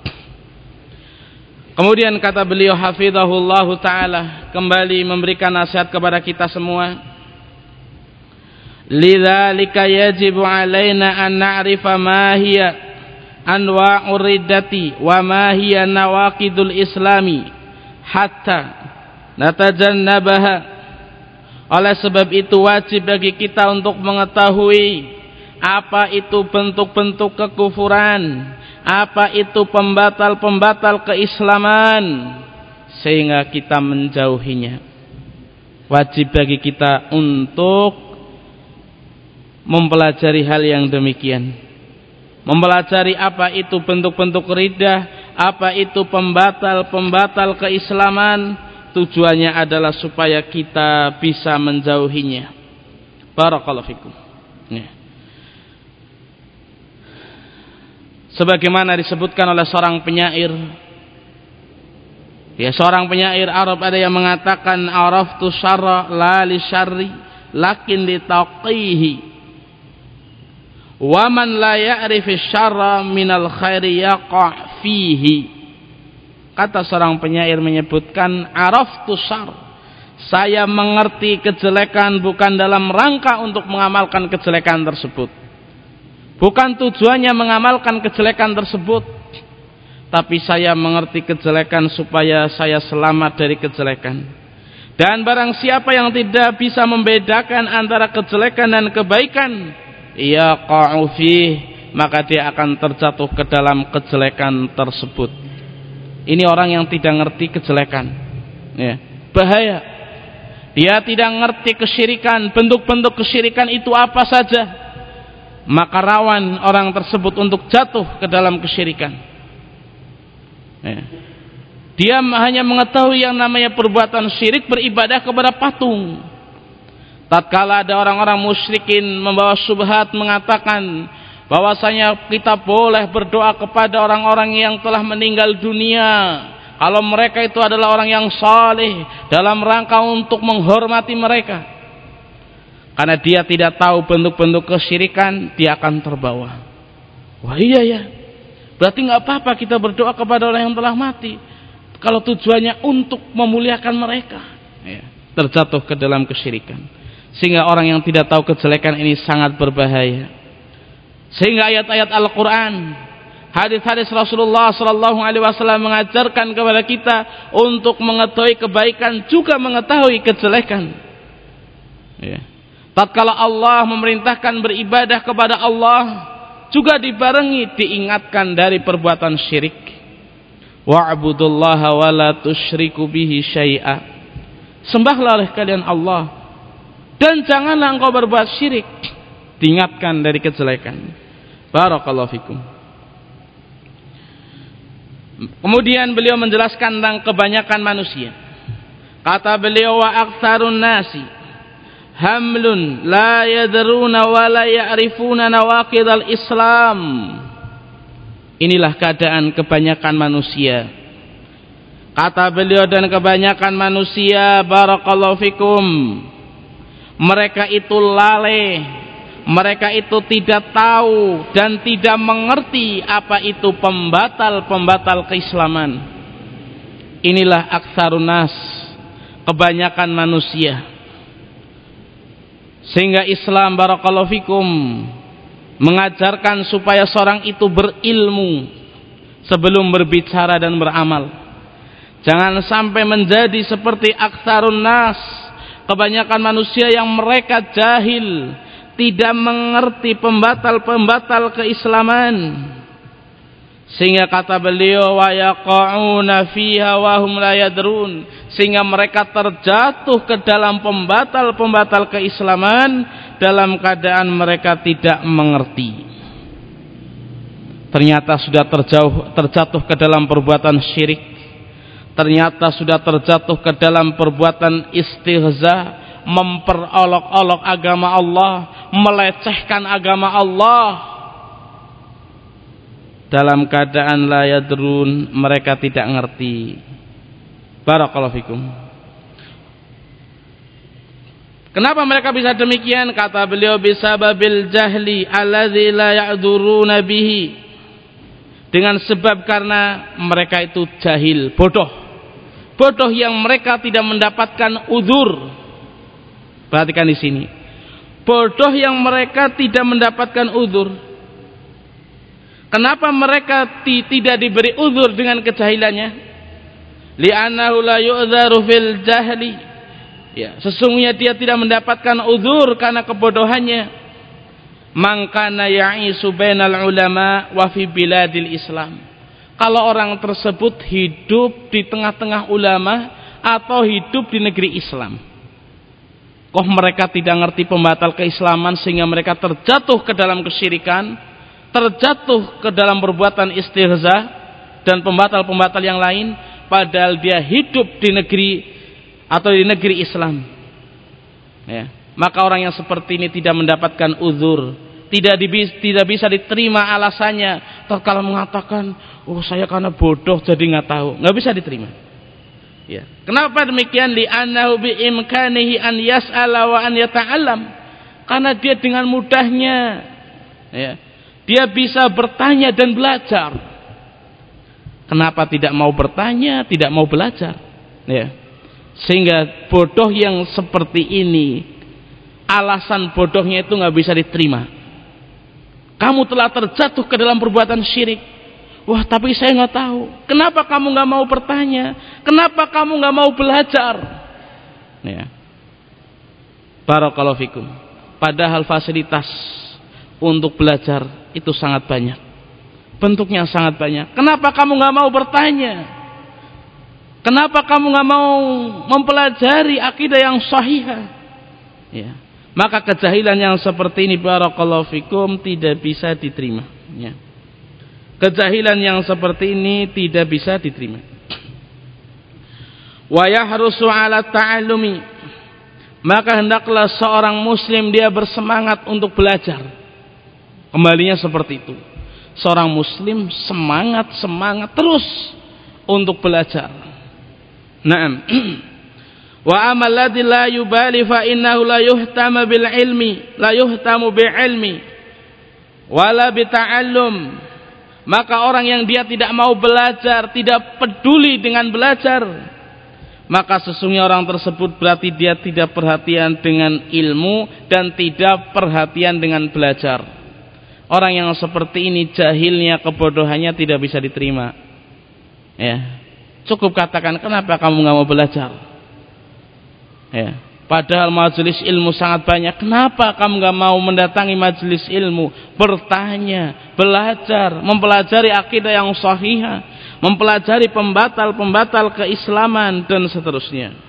Kemudian kata beliau hafizahullahu ta'ala, kembali memberikan nasihat kepada kita semua. Lidzalika yajibu alaina an na'rifa ma hiya anwa'ur riddati wa ma hiya nawaqidul islami hatta natajannabaha. Oleh sebab itu wajib bagi kita untuk mengetahui apa itu bentuk-bentuk kekufuran, apa itu pembatal-pembatal keislaman, sehingga kita menjauhinya. Wajib bagi kita untuk mempelajari hal yang demikian, mempelajari apa itu bentuk-bentuk riddah, apa itu pembatal-pembatal keislaman. Tujuannya adalah supaya kita bisa menjauhinya. Barakallahu fikum. Ya. Sebagaimana disebutkan oleh seorang penyair, ya, seorang penyair Arab ada yang mengatakan, araftu syarra la li syarri lakin li taqihi wa man la ya'rifi syarra minal khairi yaqa' fihi. Kata seorang penyair menyebutkan, araftu syarr, saya mengerti kejelekan bukan dalam rangka untuk mengamalkan kejelekan tersebut, bukan tujuannya mengamalkan kejelekan tersebut, tapi saya mengerti kejelekan supaya saya selamat dari kejelekan. Dan barang siapa yang tidak bisa membedakan antara kejelekan dan kebaikan, yaqa'u fih, maka dia akan terjatuh ke dalam kejelekan tersebut. Ini orang yang tidak ngerti kejelekan, ya, bahaya. Dia tidak ngerti kesyirikan, bentuk-bentuk kesyirikan itu apa saja, maka rawan orang tersebut untuk jatuh ke dalam kesyirikan. Ya. Dia hanya mengetahui yang namanya perbuatan syirik, beribadah kepada patung. Tatkala ada orang-orang musyrikin membawa syubhat mengatakan bahwasanya kita boleh berdoa kepada orang-orang yang telah meninggal dunia kalau mereka itu adalah orang yang saleh, dalam rangka untuk menghormati mereka. Karena dia tidak tahu bentuk-bentuk kesyirikan, dia akan terbawa. Wah iya ya, berarti nggak apa-apa kita berdoa kepada orang yang telah mati kalau tujuannya untuk memuliakan mereka. Ya, terjatuh ke dalam kesyirikan. Sehingga orang yang tidak tahu kejelekan ini sangat berbahaya. Sehingga ayat-ayat Al-Quran, hadis-hadis Rasulullah Sallallahu Alaihi Wasallam mengajarkan kepada kita untuk mengetahui kebaikan juga mengetahui kejelekan. Ya. Tatkala Allah memerintahkan beribadah kepada Allah, juga dibarengi diingatkan dari perbuatan syirik. Wa'budullaha wa la tusyriku bihi syai'a. Sembahlah oleh kalian Allah dan janganlah engkau berbuat syirik. Diingatkan dari kejelekan. Barakallahu fikum. Kemudian beliau menjelaskan tentang kebanyakan manusia. Kata beliau, wa aktsarun nasi hamlun la yadruna wa la ya'rifuna nawaqidal Islam. Inilah keadaan kebanyakan manusia. Kata beliau, dan kebanyakan manusia, barakallahu fikum, mereka itu lalai, mereka itu tidak tahu dan tidak mengerti apa itu pembatal-pembatal keislaman. Inilah aktsarun nas, kebanyakan manusia. Sehingga Islam, barakallahu fikum, mengajarkan supaya seorang itu berilmu sebelum berbicara dan beramal. Jangan sampai menjadi seperti aktsarun nas, kebanyakan manusia yang mereka jahil, tidak mengerti pembatal-pembatal keislaman. Sehingga kata beliau, wa yaqauna fiha wa hum la yadrun, sehingga mereka terjatuh ke dalam pembatal-pembatal keislaman dalam keadaan mereka tidak mengerti. Ternyata sudah terjauh terjatuh ke dalam perbuatan syirik. Ternyata sudah terjatuh ke dalam perbuatan istihza, memperolok-olok agama Allah, melecehkan agama Allah. Dalam keadaan la yadrun, mereka tidak ngerti. Barakallahu fikum. Kenapa mereka bisa demikian? Kata beliau, bisababil jahli alladzi la ya'duruna bihi, dengan sebab karena mereka itu jahil, bodoh. Bodoh yang mereka tidak mendapatkan uzur. Perhatikan di sini. Bodoh yang mereka tidak mendapatkan uzur. Kenapa mereka tidak diberi uzur dengan kejahilannya? Li'annahu la yu'dzaru fil jahli. Ya, sesungguhnya dia tidak mendapatkan uzur karena kebodohannya. Man kana ya'isu bainal ulama wa fi biladil Islam. Kalau orang tersebut hidup di tengah-tengah ulama atau hidup di negeri Islam, kok mereka tidak ngerti pembatal keislaman sehingga mereka terjatuh ke dalam kesyirikan, terjatuh ke dalam perbuatan istihza dan pembatal-pembatal yang lain, padahal dia hidup di negeri atau di negeri Islam. Ya, maka orang yang seperti ini tidak mendapatkan uzur, tidak di, tidak bisa diterima alasannya. Terkala mengatakan, oh saya karena bodoh jadi nggak tahu, nggak bisa diterima. Ya, kenapa demikian? Li'annahu biimkanihi an yas'ala wa an yata'allam, karena dia dengan mudahnya, ya, dia bisa bertanya dan belajar. Kenapa tidak mau bertanya, tidak mau belajar? Ya. Sehingga bodoh yang seperti ini, alasan bodohnya itu nggak bisa diterima. Kamu telah terjatuh ke dalam perbuatan syirik. Wah, tapi saya nggak tahu. Kenapa kamu nggak mau bertanya? Kenapa kamu nggak mau belajar? Ya. Barakallahu fikum. Padahal fasilitas untuk belajar itu sangat banyak, bentuknya sangat banyak. Kenapa kamu nggak mau bertanya? Kenapa kamu nggak mau mempelajari akidah yang sahihah? Ya, maka kejahilan yang seperti ini, barakallahu fikum, tidak bisa diterima. Ya, kejahilan yang seperti ini tidak bisa diterima. Wa yahrusu ala ta'allumi, maka hendaklah seorang muslim dia bersemangat untuk belajar. Kembalinya seperti itu. Seorang muslim semangat-semangat terus untuk belajar. Naam. Wa amal ladzi la yubali fa innahu la yuhtama bil ilmi, la yuhtamu bil ilmi wala bi ta'allum. Maka orang yang dia tidak mau belajar, tidak peduli dengan belajar, maka sesungguhnya orang tersebut berarti dia tidak perhatian dengan ilmu dan tidak perhatian dengan belajar. Orang yang seperti ini jahilnya, kebodohannya tidak bisa diterima. Ya, cukup katakan, kenapa kamu nggak mau belajar? Ya, padahal majelis ilmu sangat banyak. Kenapa kamu nggak mau mendatangi majelis ilmu, bertanya, belajar, mempelajari akidah yang sahihah, mempelajari pembatal-pembatal keislaman dan seterusnya.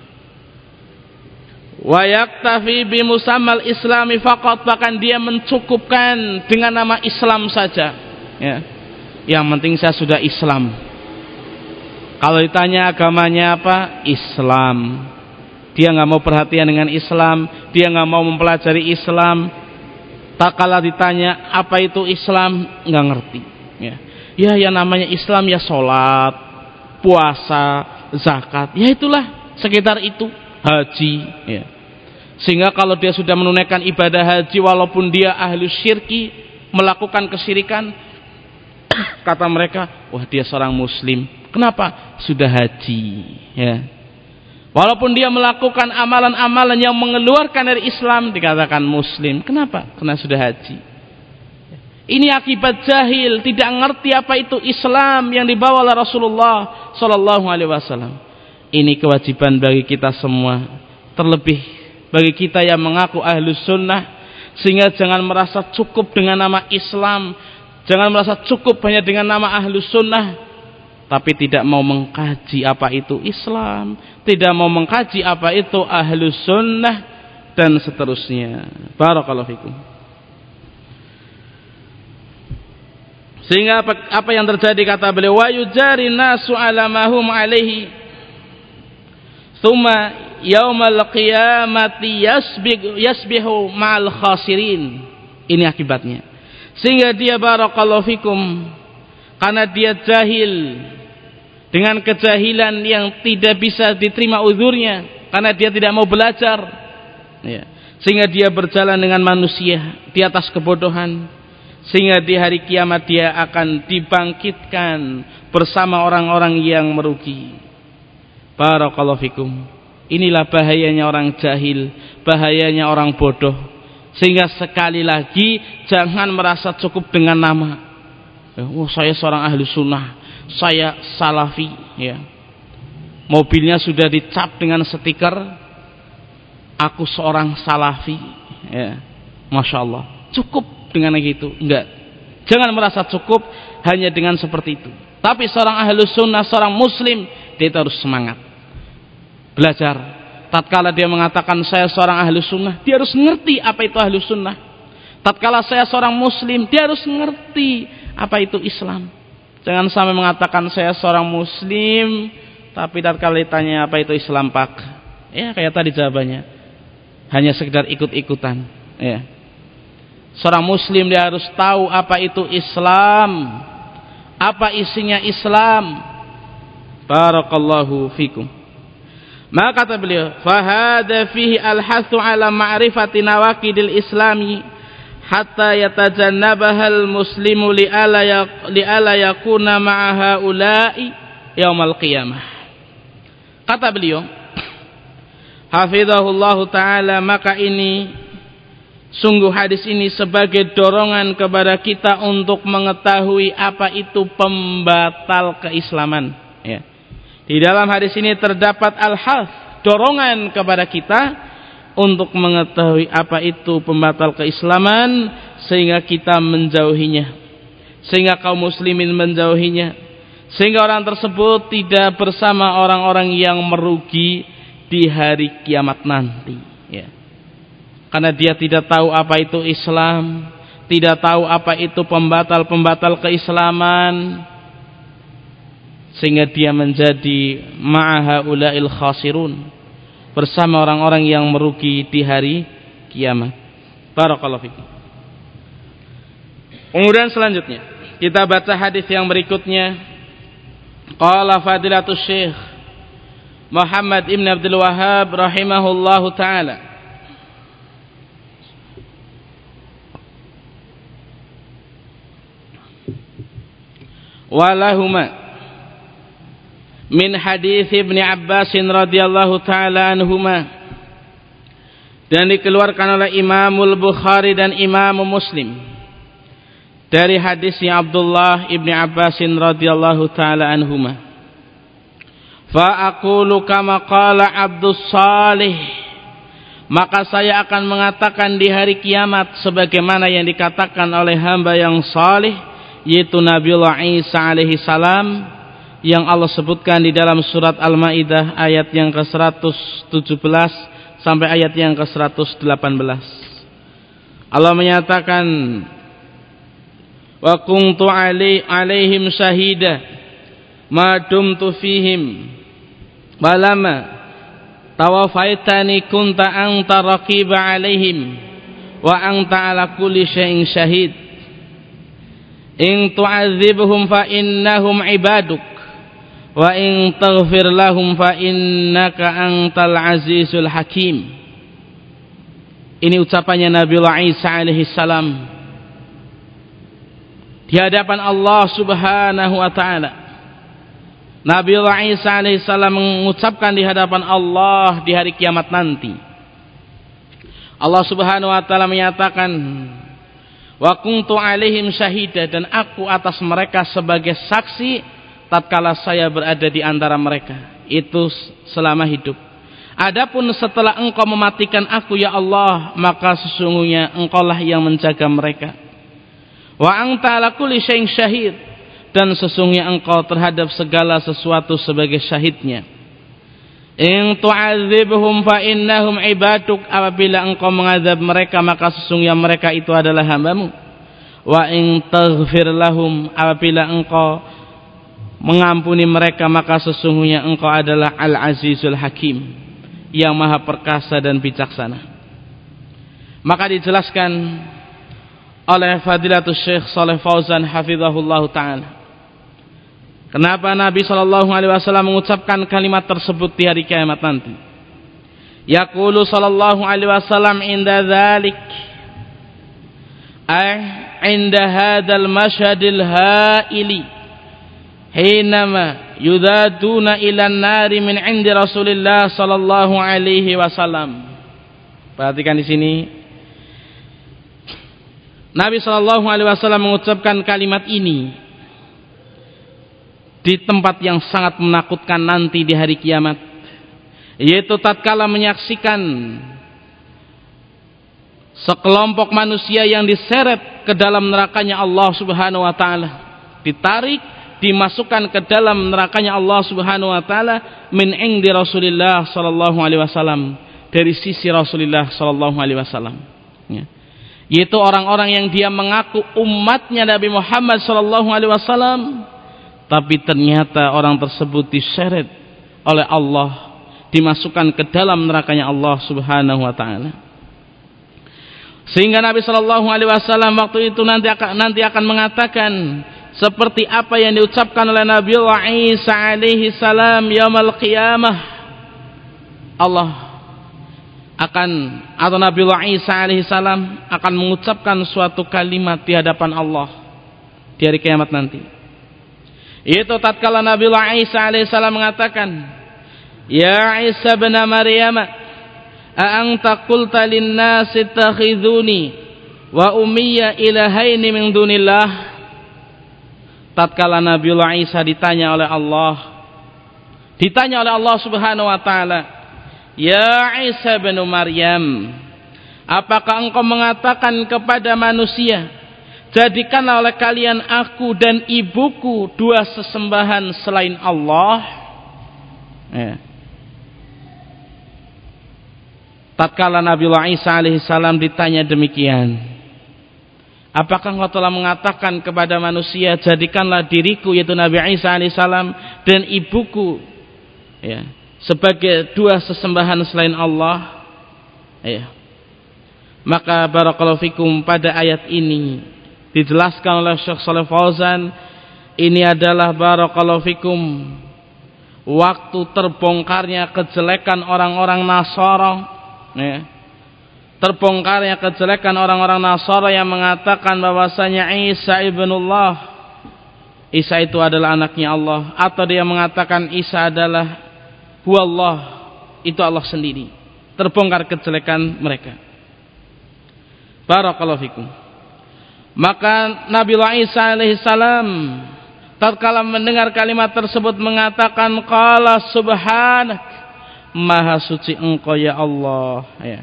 Wa yaktafi bi musammal islami faqat, bahkan dia mencukupkan dengan nama Islam saja. Ya, yang penting saya sudah Islam. Kalau ditanya agamanya apa, Islam. Dia nggak mau perhatian dengan Islam, dia nggak mau mempelajari Islam. Tak kala ditanya apa itu Islam, nggak ngerti. Ya, ya yang namanya Islam ya sholat, puasa, zakat, ya itulah sekitar itu, haji. Ya. Sehingga kalau dia sudah menunaikan ibadah haji, walaupun dia ahli syirki, melakukan kesyirikan, kata mereka, wah dia seorang muslim. Kenapa? Sudah haji. Ya. Walaupun dia melakukan amalan-amalan yang mengeluarkan dari Islam, dikatakan muslim. Kenapa? Karena sudah haji. Ini akibat jahil, tidak ngerti apa itu Islam yang dibawa oleh Rasulullah sallallahu alaihi wasallam. Ini kewajiban bagi kita semua, terlebih bagi kita yang mengaku ahlus sunnah, sehingga jangan merasa cukup dengan nama Islam, jangan merasa cukup hanya dengan nama ahlus sunnah, tapi tidak mau mengkaji apa itu Islam, tidak mau mengkaji apa itu ahlus sunnah, dan seterusnya. Barakallahu fikum. Sehingga apa, apa yang terjadi, kata beliau, wa yujari nasu ala mahum alaihi thumma yaumal qiyamati yasbih yasbihu ma'al khasirin. Ini akibatnya. Sehingga dia, barakallahu fikum, karena dia jahil, dengan kejahilan yang tidak bisa diterima uzurnya, karena dia tidak mau belajar, ya, sehingga dia berjalan dengan manusia di atas kebodohan, sehingga di hari kiamat dia akan dibangkitkan bersama orang-orang yang merugi. Barakallahu fikum. Inilah bahayanya orang jahil, bahayanya orang bodoh. Sehingga sekali lagi jangan merasa cukup dengan nama. Oh, saya seorang ahli sunnah, saya salafi, ya. Mobilnya sudah dicap dengan stiker, aku seorang salafi, ya. Masya Allah. Cukup dengan gitu? Enggak. Jangan merasa cukup hanya dengan seperti itu. Tapi seorang ahlus sunnah, seorang muslim, dia harus semangat belajar. Tatkala dia mengatakan saya seorang ahlus sunnah, dia harus ngerti apa itu ahlus sunnah. Tatkala saya seorang muslim, dia harus ngerti apa itu Islam. Jangan sampai mengatakan saya seorang muslim, tapi tatkala ditanya apa itu Islam, pak, ya kayak tadi jawabannya, hanya sekedar ikut-ikutan, ya. Seorang muslim dia harus tahu apa itu Islam, apa isinya Islam. Barakallahu fikum. Maka kata beliau, fahada fihi al-hathu ala ma'rifati nawaqidil islami hatta yatajannabahal muslimu li'ala li'ala yakuna ma'a haula'i yaumal qiyamah. Kata beliau, hafizahullahu ta'ala, maka ini, sungguh hadis ini sebagai dorongan kepada kita untuk mengetahui apa itu pembatal keislaman, ya. Di dalam hadis ini terdapat al-hath, dorongan kepada kita untuk mengetahui apa itu pembatal keislaman, sehingga kita menjauhinya, sehingga kaum muslimin menjauhinya, sehingga orang tersebut tidak bersama orang-orang yang merugi di hari kiamat nanti, ya. Karena dia tidak tahu apa itu Islam, tidak tahu apa itu pembatal-pembatal keislaman, sehingga dia menjadi ma'aha ula'il khasirun, bersama orang-orang yang merugi di hari kiamat. Barakallahu fikum. Kemudian selanjutnya kita baca hadis yang berikutnya. Qala fadilatus Syekh Muhammad ibn Abdul Wahhab rahimahullahu ta'ala, walahuma min hadis Ibnu Abbas radhiyallahu taala anhuma, dan dikeluarkan oleh Imamul Bukhari dan Imam Muslim dari hadisnya Abdullah Ibnu Abbas radhiyallahu taala anhuma, fa aqulu kama qala Abdus Salih, maka saya akan mengatakan di hari kiamat sebagaimana yang dikatakan oleh hamba yang salih, yaitu Nabiullah Isa alaihi salam, yang Allah sebutkan di dalam surat Al-Maidah ayat yang ke seratus tujuh belas sampai ayat yang ke seratus delapan belas. Allah menyatakan, wa kuntu alaihim syahida ma dumtu fihim balama tawafaitani kunta anta raqiba alaihim wa anta ala kulli syai'in syahid in tu'adzibhum fa innahum ibaduk wa in taghfir lahum fa innaka antal azizul hakim. Ini ucapannya Nabiullah Isa alaihi salam di hadapan Allah Subhanahu wa taala. Nabiullah Isa alaihi salam mengucapkan di hadapan Allah di hari kiamat nanti. Allah Subhanahu wa taala menyatakan, wa kuntu alaihim syahida, dan aku atas mereka sebagai saksi tatkala saya berada di antara mereka, itu selama hidup. Adapun setelah engkau mematikan aku ya Allah, maka sesungguhnya engkaulah yang menjaga mereka. Wa anta ala kulli syai'in syahid, dan sesungguhnya engkau terhadap segala sesuatu sebagai syahidnya. In tu'adzibhum fa innahum ibaduk, apabila engkau mengazab mereka maka sesungguhnya mereka itu adalah hambamu. Wa in taghfir lahum, apabila engkau mengampuni mereka maka sesungguhnya engkau adalah Al-Azizul Hakim, yang maha perkasa dan bijaksana. Maka dijelaskan oleh Fadilatul Syekh Shalih Fauzan hafizahullah ta'ala, kenapa Nabi sallallahu alaihi wasallam mengucapkan kalimat tersebut di hari kiamat nanti. Yaqulu sallallahu alaihi wasallam inda dzalik, ay inda hadzal masyhadil haili, hinama yudaduna ilan nari min indi Rasulillah sallallahu alaihi wasallam. Perhatikan di sini, Nabi sallallahu alaihi wasallam mengucapkan kalimat ini di tempat yang sangat menakutkan nanti di hari kiamat, yaitu tatkala menyaksikan sekelompok manusia yang diseret ke dalam nerakanya Allah Subhanahu wa taala, ditarik, dimasukkan ke dalam nerakanya Allah Subhanahu wa taala min indi Rasulillah sallallahu alaihi wasallam, dari sisi Rasulullah sallallahu alaihi wasallam, ya. Yaitu orang-orang yang dia mengaku umatnya Nabi Muhammad sallallahu alaihi wasallam, tapi ternyata orang tersebut diseret oleh Allah, dimasukkan ke dalam nerakanya Allah Subhanahu wa taala. Sehingga Nabi sallallahu alaihi wasallam waktu itu nanti akan nanti akan mengatakan seperti apa yang diucapkan oleh Nabi Isa alaihi salam yaumul qiyamah. Allah akan, atau Nabi Isa alaihi salam akan mengucapkan suatu kalimat di hadapan Allah di hari kiamat nanti. Itu tatkala Nabi Isa alaihi salam mengatakan, "Ya Isa bin Maryam, a anta qulta lin-nasi ittakhiduni wa ummiya ilahaini min dunillah?" Tatkala Nabi Isa ditanya oleh Allah, ditanya oleh Allah Subhanahu wa taala, "Ya Isa bin Maryam, apakah engkau mengatakan kepada manusia, jadikanlah oleh kalian aku dan ibuku dua sesembahan selain Allah?" Ya. Tatkala Nabi Isa alaihi salam ditanya demikian, apakah engkau telah mengatakan kepada manusia, jadikanlah diriku, yaitu Nabi Isa alaihi salam, dan ibuku, ya, sebagai dua sesembahan selain Allah? Ya. Maka barakallahu fikum, pada ayat ini dijelaskan oleh Syekh Shalih Fauzan, ini adalah barakallahu fikum waktu terbongkarnya kejelekan orang-orang Nasara, ya. Terbongkarnya kejelekan orang-orang Nasara yang mengatakan bahwasanya Isa ibnullah, Isa itu adalah anaknya Allah, atau dia mengatakan Isa adalah huwallah, itu Allah sendiri. Terbongkar kejelekan mereka. Barakallahu fikum. Maka Nabi Isa alaihi salam tatkala mendengar kalimat tersebut mengatakan, qala subhanak, maha suci engkau ya Allah, ya.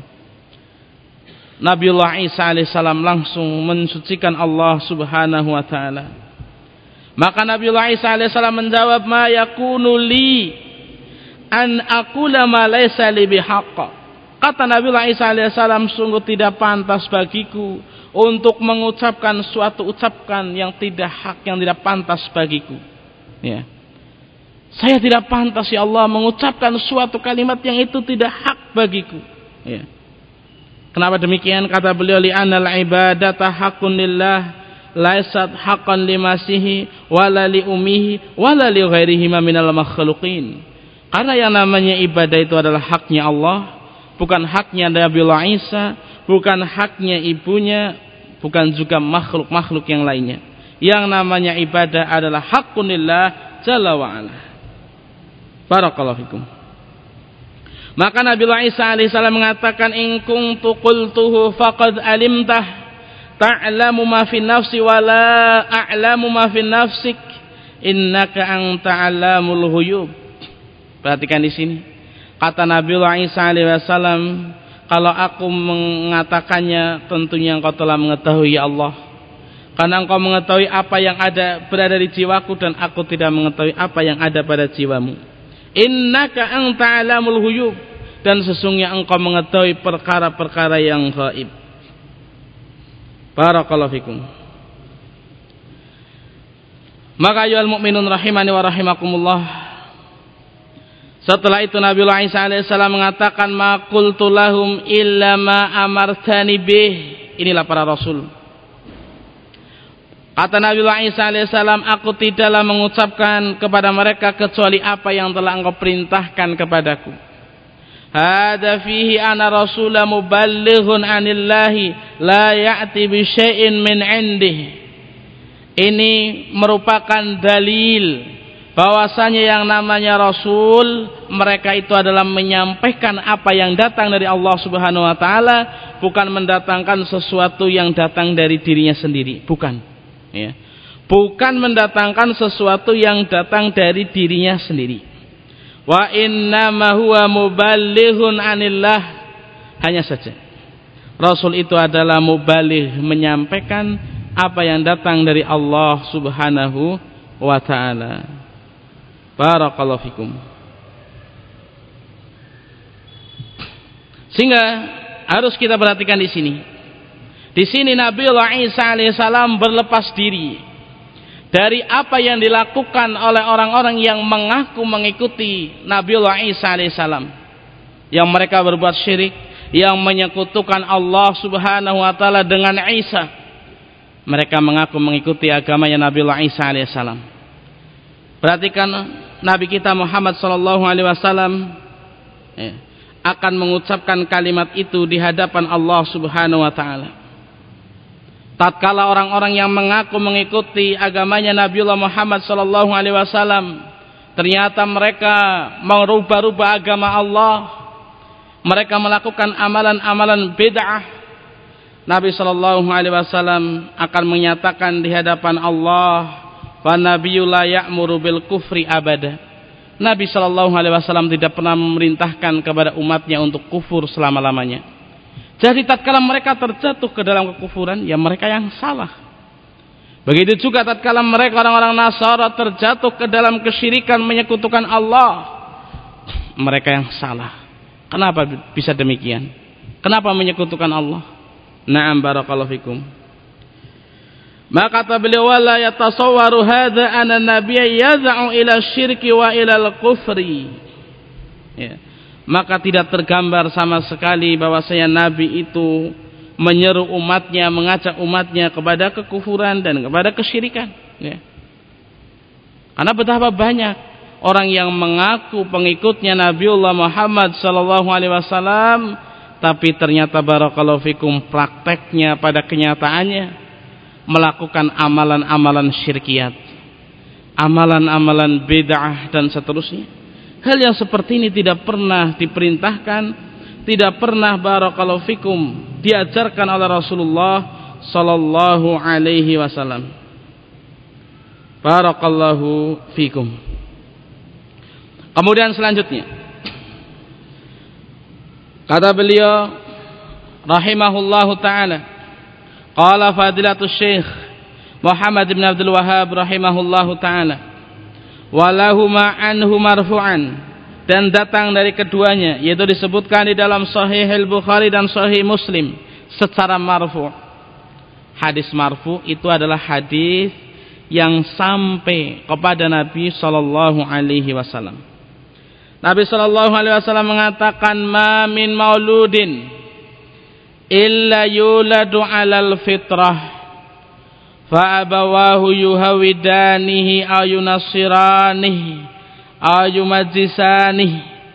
Nabiullah Isa alaihissalam langsung mensucikan Allah Subhanahu wa taala. Maka Nabiullah Isa alaihissalam menjawab, ma yakunu li an aqula ma laysa li bihaqq. Kata Nabiullah Isa alaihissalam, sungguh tidak pantas bagiku untuk mengucapkan suatu ucapan yang tidak hak, yang tidak pantas bagiku, ya. Saya tidak pantas ya Allah mengucapkan suatu kalimat yang itu tidak hak bagiku, ya. Kenapa demikian? Kata beliau, li'anal ibadata haqqun lillah laisat haqqan limasihi wala li ummihi wala li ghairihi minal makhluqin. Karena yang namanya ibadah itu adalah haknya Allah, bukan haknya Nabiullah Isa, bukan haknya ibunya, bukan juga makhluk-makhluk yang lainnya. Yang namanya ibadah adalah haqqun lillah jalla wa ala. Barakallahu fikum. Maka Nabi Isa alaihissalam mengatakan, in kuntu qultuhu faqad alimtah, ta'lamu ma fi nafsi wa la a'lamu ma fi nafsik innaka anta 'allamul ghuyub. Perhatikan di sini. Kata Nabiullah Isa alaihi wasallam, kalau aku mengatakannya tentunya engkau telah mengetahui ya Allah. Karena engkau mengetahui apa yang ada berada di jiwaku dan aku tidak mengetahui apa yang ada pada jiwamu. Innaka anta 'allamul ghuyub, dan sesungguhnya engkau mengetahui perkara-perkara yang gaib. Barakallahu fikum. Maka ayyuhal mu'minun rahimani wa rahimakumullah. Setelah itu Nabiullah Isa alaihissalam mengatakan, ma qultu lahum illa ma amartani bih. Inilah para rasul. Kata Nabiullah Isa alaihissalam, aku tidaklah mengucapkan kepada mereka kecuali apa yang telah engkau perintahkan kepadaku. Hada fihi ana rasulah muballighun anillahi la ya'ti bi syai'in min indihi. Ini merupakan dalil bahwasanya yang namanya rasul, mereka itu adalah menyampaikan apa yang datang dari Allah Subhanahu wa taala, bukan mendatangkan sesuatu yang datang dari dirinya sendiri, bukan. Ya. Bukan mendatangkan sesuatu yang datang dari dirinya sendiri. Wa innama huwa muballighun anillah. Hanya saja rasul itu adalah mubaligh, menyampaikan apa yang datang dari Allah Subhanahu wa taala. Barakallahu fikum. Sehingga harus kita perhatikan di sini. Di sini Nabiullah Isa alaihissalam berlepas diri dari apa yang dilakukan oleh orang-orang yang mengaku mengikuti Nabiullah Isa alaihissalam, yang mereka berbuat syirik, yang menyekutukan Allah Subhanahu wa taala dengan Isa. Mereka mengaku mengikuti agamanya Nabiullah Isa alaihissalam. Perhatikan, Nabi kita Muhammad sallallahu alaihi wasallam ya, akan mengucapkan kalimat itu di hadapan Allah Subhanahu wa taala. Tatkala orang-orang yang mengaku mengikuti agamanya Nabiullah Muhammad sallallahu alaihi wasallam ternyata mereka merubah-rubah agama Allah, mereka melakukan amalan-amalan bid'ah, Nabi sallallahu alaihi wasallam akan menyatakan di hadapan Allah, wa nabiyyu la ya'muru bil kufri abada. Nabi sallallahu alaihi wasallam tidak pernah memerintahkan kepada umatnya untuk kufur selama-lamanya. Jadi tatkala mereka terjatuh ke dalam kekufuran, ya mereka yang salah. Begitu juga tatkala mereka orang-orang Nasara terjatuh ke dalam kesyirikan, menyekutukan Allah, mereka yang salah. Kenapa bisa demikian? Kenapa menyekutukan Allah? Na'am, barakallahu fikum. Maka kata beliau, wala yatasawwaru hadza anna nabiyya yaz'u ila syirki wa ila al-kufri. Ya. Maka tidak tergambar sama sekali bahwasanya Nabi itu menyeru umatnya, mengajak umatnya kepada kekufuran dan kepada kesyirikan. Ya. Karena betapa banyak orang yang mengaku pengikutnya Nabiullah Muhammad sallallahu alaihi wasallam, tapi ternyata barakallahu fikum prakteknya pada kenyataannya melakukan amalan-amalan syirkiyat, amalan-amalan bid'ah dan seterusnya. Hal yang seperti ini tidak pernah diperintahkan, tidak pernah barakallahu fikum diajarkan oleh Rasulullah sallallahu alaihi wasallam. Barakallahu fikum. Kemudian selanjutnya kata beliau rahimahullahu taala, qala fadilatul syekh Muhammad bin Abdul Wahhab rahimahullahu taala, walahuma anhu marfu'an, dan datang dari keduanya, yaitu disebutkan di dalam Sahih Al-Bukhari dan Sahih Muslim secara marfu'. Hadis marfu' itu adalah hadis yang sampai kepada Nabi sallallahu alaihi wasallam. Nabi sallallahu alaihi wasallam mengatakan, ma min mauludin illa yuladu 'alal fitrah fa abawahu yuhawidanihi aw yunassiranihi aw yumajjisanihi.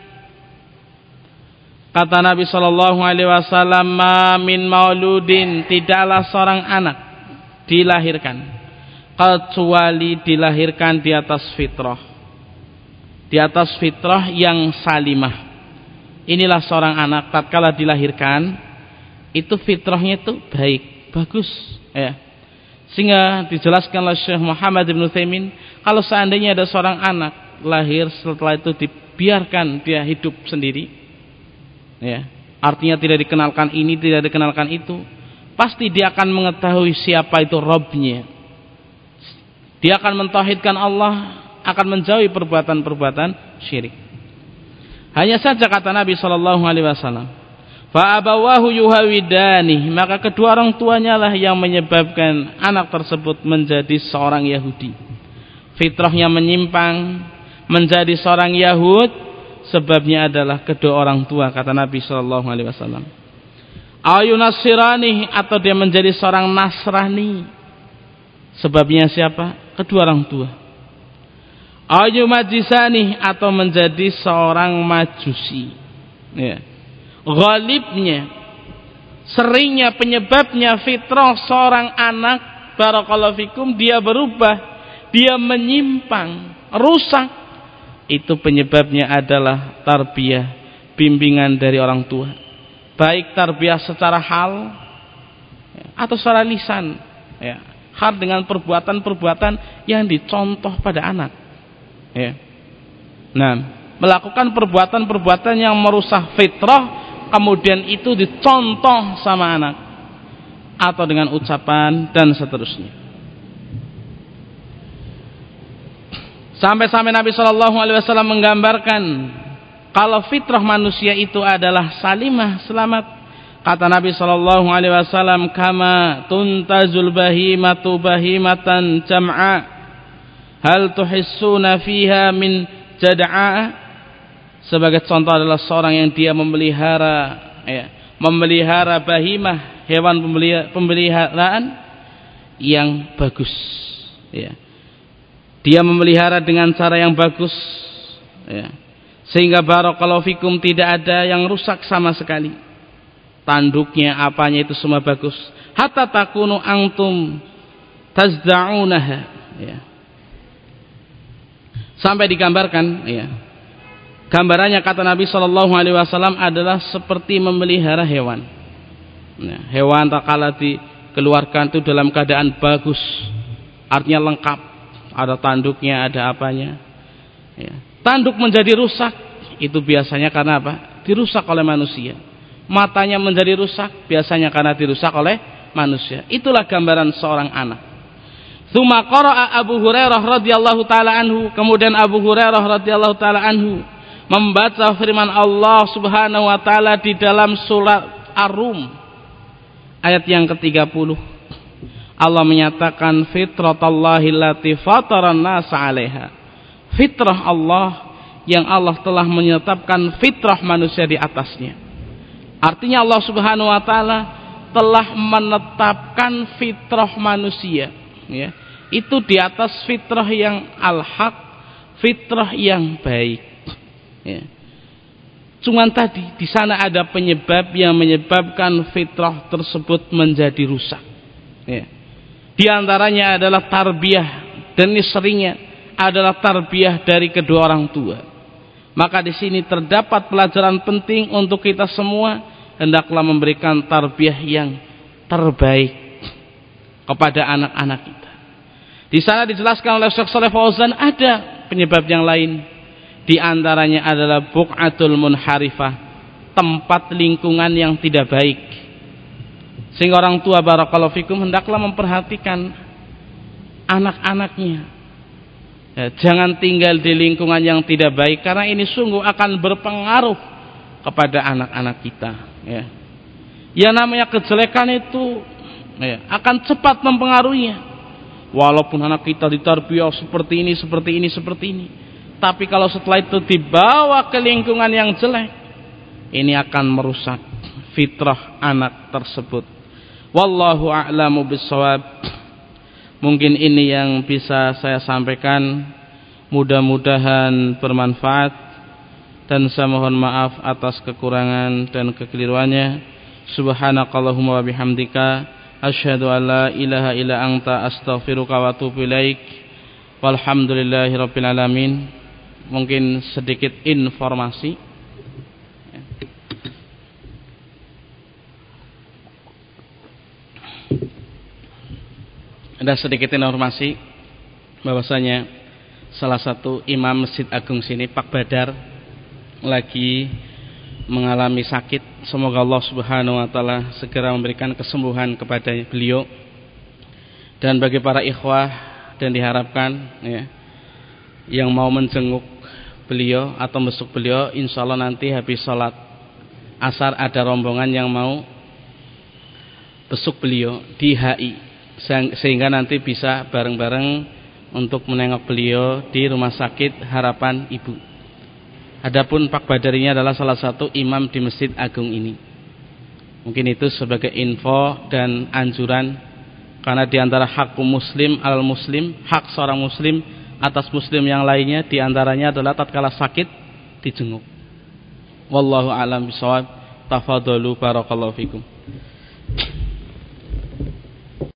Kata Nabi sallallahu alaihi wasallam, ma min mauludin, tidaklah seorang anak dilahirkan kecuali dilahirkan di atas fitrah, di atas fitrah yang salimah. Inilah seorang anak tatkala dilahirkan itu fitrahnya itu baik, bagus, ya. Sehingga dijelaskan oleh Syekh Muhammad Ibn Utsaimin, kalau seandainya ada seorang anak lahir setelah itu dibiarkan dia hidup sendiri, ya, artinya tidak dikenalkan ini, tidak dikenalkan itu, pasti dia akan mengetahui siapa itu Rabbnya. Dia akan mentauhidkan Allah, akan menjauhi perbuatan-perbuatan syirik. Hanya saja kata Nabi shallallahu alaihi wasallam, fa abawahu yuhawidani, maka kedua orang tuanya lah yang menyebabkan anak tersebut menjadi seorang Yahudi. Fitrahnya menyimpang, menjadi seorang Yahud, sebabnya adalah kedua orang tua, kata Nabi shallallahu alaihi wasallam. Ayunasirani, atau dia menjadi seorang Nasrani, sebabnya siapa? Kedua orang tua. Ayumajisani, atau menjadi seorang Majusi, ya. Ghalibnya, seringnya, penyebabnya fitrah seorang anak, barakallahu fikum, dia berubah, dia menyimpang, rusak, itu penyebabnya adalah tarbiyah, bimbingan dari orang tua, baik tarbiyah secara hal atau secara lisan, ya, hal dengan perbuatan-perbuatan yang dicontoh pada anak, ya. Nah, melakukan perbuatan-perbuatan yang merusak fitrah, kemudian itu dicontoh sama anak, atau dengan ucapan dan seterusnya. Sampai-sampai Nabi shallallahu alaihi wasallam menggambarkan kalau fitrah manusia itu adalah salimah, selamat. Kata Nabi shallallahu alaihi wasallam, kama tuntazul bahimatu bahimatan jam'a, hal tuhissuna fiha min jad'a. Sebagai contoh adalah seorang yang dia memelihara, ya, memelihara bahimah, hewan pemeliharaan yang bagus, ya. Dia memelihara dengan cara yang bagus, ya, sehingga barakallahu fikum tidak ada yang rusak sama sekali. Tanduknya, apanya itu semua bagus. Hatta takunu antum tazda'unaha, ya. Sampai digambarkan, ya, gambarannya kata Nabi shallallahu alaihi wasallam adalah seperti memelihara hewan. Nah, hewan tak kala dikeluarkan itu dalam keadaan bagus, artinya lengkap, ada tanduknya, ada apanya, ya. Tanduk menjadi rusak, itu biasanya karena apa? Dirusak oleh manusia. Matanya menjadi rusak, biasanya karena dirusak oleh manusia. Itulah gambaran seorang anak. Tsumma qara'a Abu Hurairah radhiyallahu taala anhu, kemudian Abu Hurairah radhiyallahu taala anhu membaca firman Allah subhanahu wa ta'ala di dalam surat Ar-Rum ayat yang ke tiga puluh. Allah menyatakan fitratallahi allati fataran nasa 'alaiha, fitrah Allah yang Allah telah menetapkan fitrah manusia di atasnya. Artinya Allah subhanahu wa ta'ala telah menetapkan fitrah manusia, ya, itu di atas fitrah yang al-haq, fitrah yang baik. Ya. Cuman tadi di sana ada penyebab yang menyebabkan fitrah tersebut menjadi rusak. Ya. Di antaranya adalah tarbiyah, dan ini seringnya adalah tarbiyah dari kedua orang tua. Maka di sini terdapat pelajaran penting untuk kita semua, hendaklah memberikan tarbiyah yang terbaik kepada anak-anak kita. Di sana dijelaskan oleh Syekh Shalih Fauzan ada penyebab yang lain. Di antaranya adalah buq'atul munharifah, tempat lingkungan yang tidak baik. Sehingga orang tua barakallahu fikum hendaklah memperhatikan anak-anaknya, ya, jangan tinggal di lingkungan yang tidak baik, karena ini sungguh akan berpengaruh kepada anak-anak kita, ya. Yang namanya kejelekan itu, ya, akan cepat mempengaruhinya. Walaupun anak kita ditarbiyah seperti ini, seperti ini, seperti ini, tapi kalau setelah itu dibawa ke lingkungan yang jelek, ini akan merusak fitrah anak tersebut. Wallahu a'lamu bissawab. Mungkin ini yang bisa saya sampaikan, mudah-mudahan bermanfaat, dan saya mohon maaf atas kekurangan dan kekeliruannya. Subhanakallahumma wa bihamdika asyhadu an la ilaha illa anta astaghfiruka wa atubu ilaik. Walhamdulillahirabbil alamin. Mungkin sedikit informasi. Ada sedikit informasi bahwasanya salah satu imam Masjid Agung sini, Pak Badar, lagi mengalami sakit. Semoga Allah Subhanahu wa taala segera memberikan kesembuhan kepada beliau. Dan bagi para ikhwah, dan diharapkan ya, yang mau menjenguk beliau atau besuk beliau, insya Allah nanti habis sholat asar ada rombongan yang mau besuk beliau di H I, sehingga nanti bisa bareng-bareng untuk menengok beliau di Rumah Sakit Harapan Ibu. Adapun Pak Badar ini adalah salah satu imam di Masjid Agung ini. Mungkin itu sebagai info dan anjuran, karena di antara hak muslim al muslim, hak seorang muslim atas muslim yang lainnya, di antaranya adalah tatkala sakit dijenguk. Wallahu a'lam bishawab. Tafadhalu barakallahu fikum.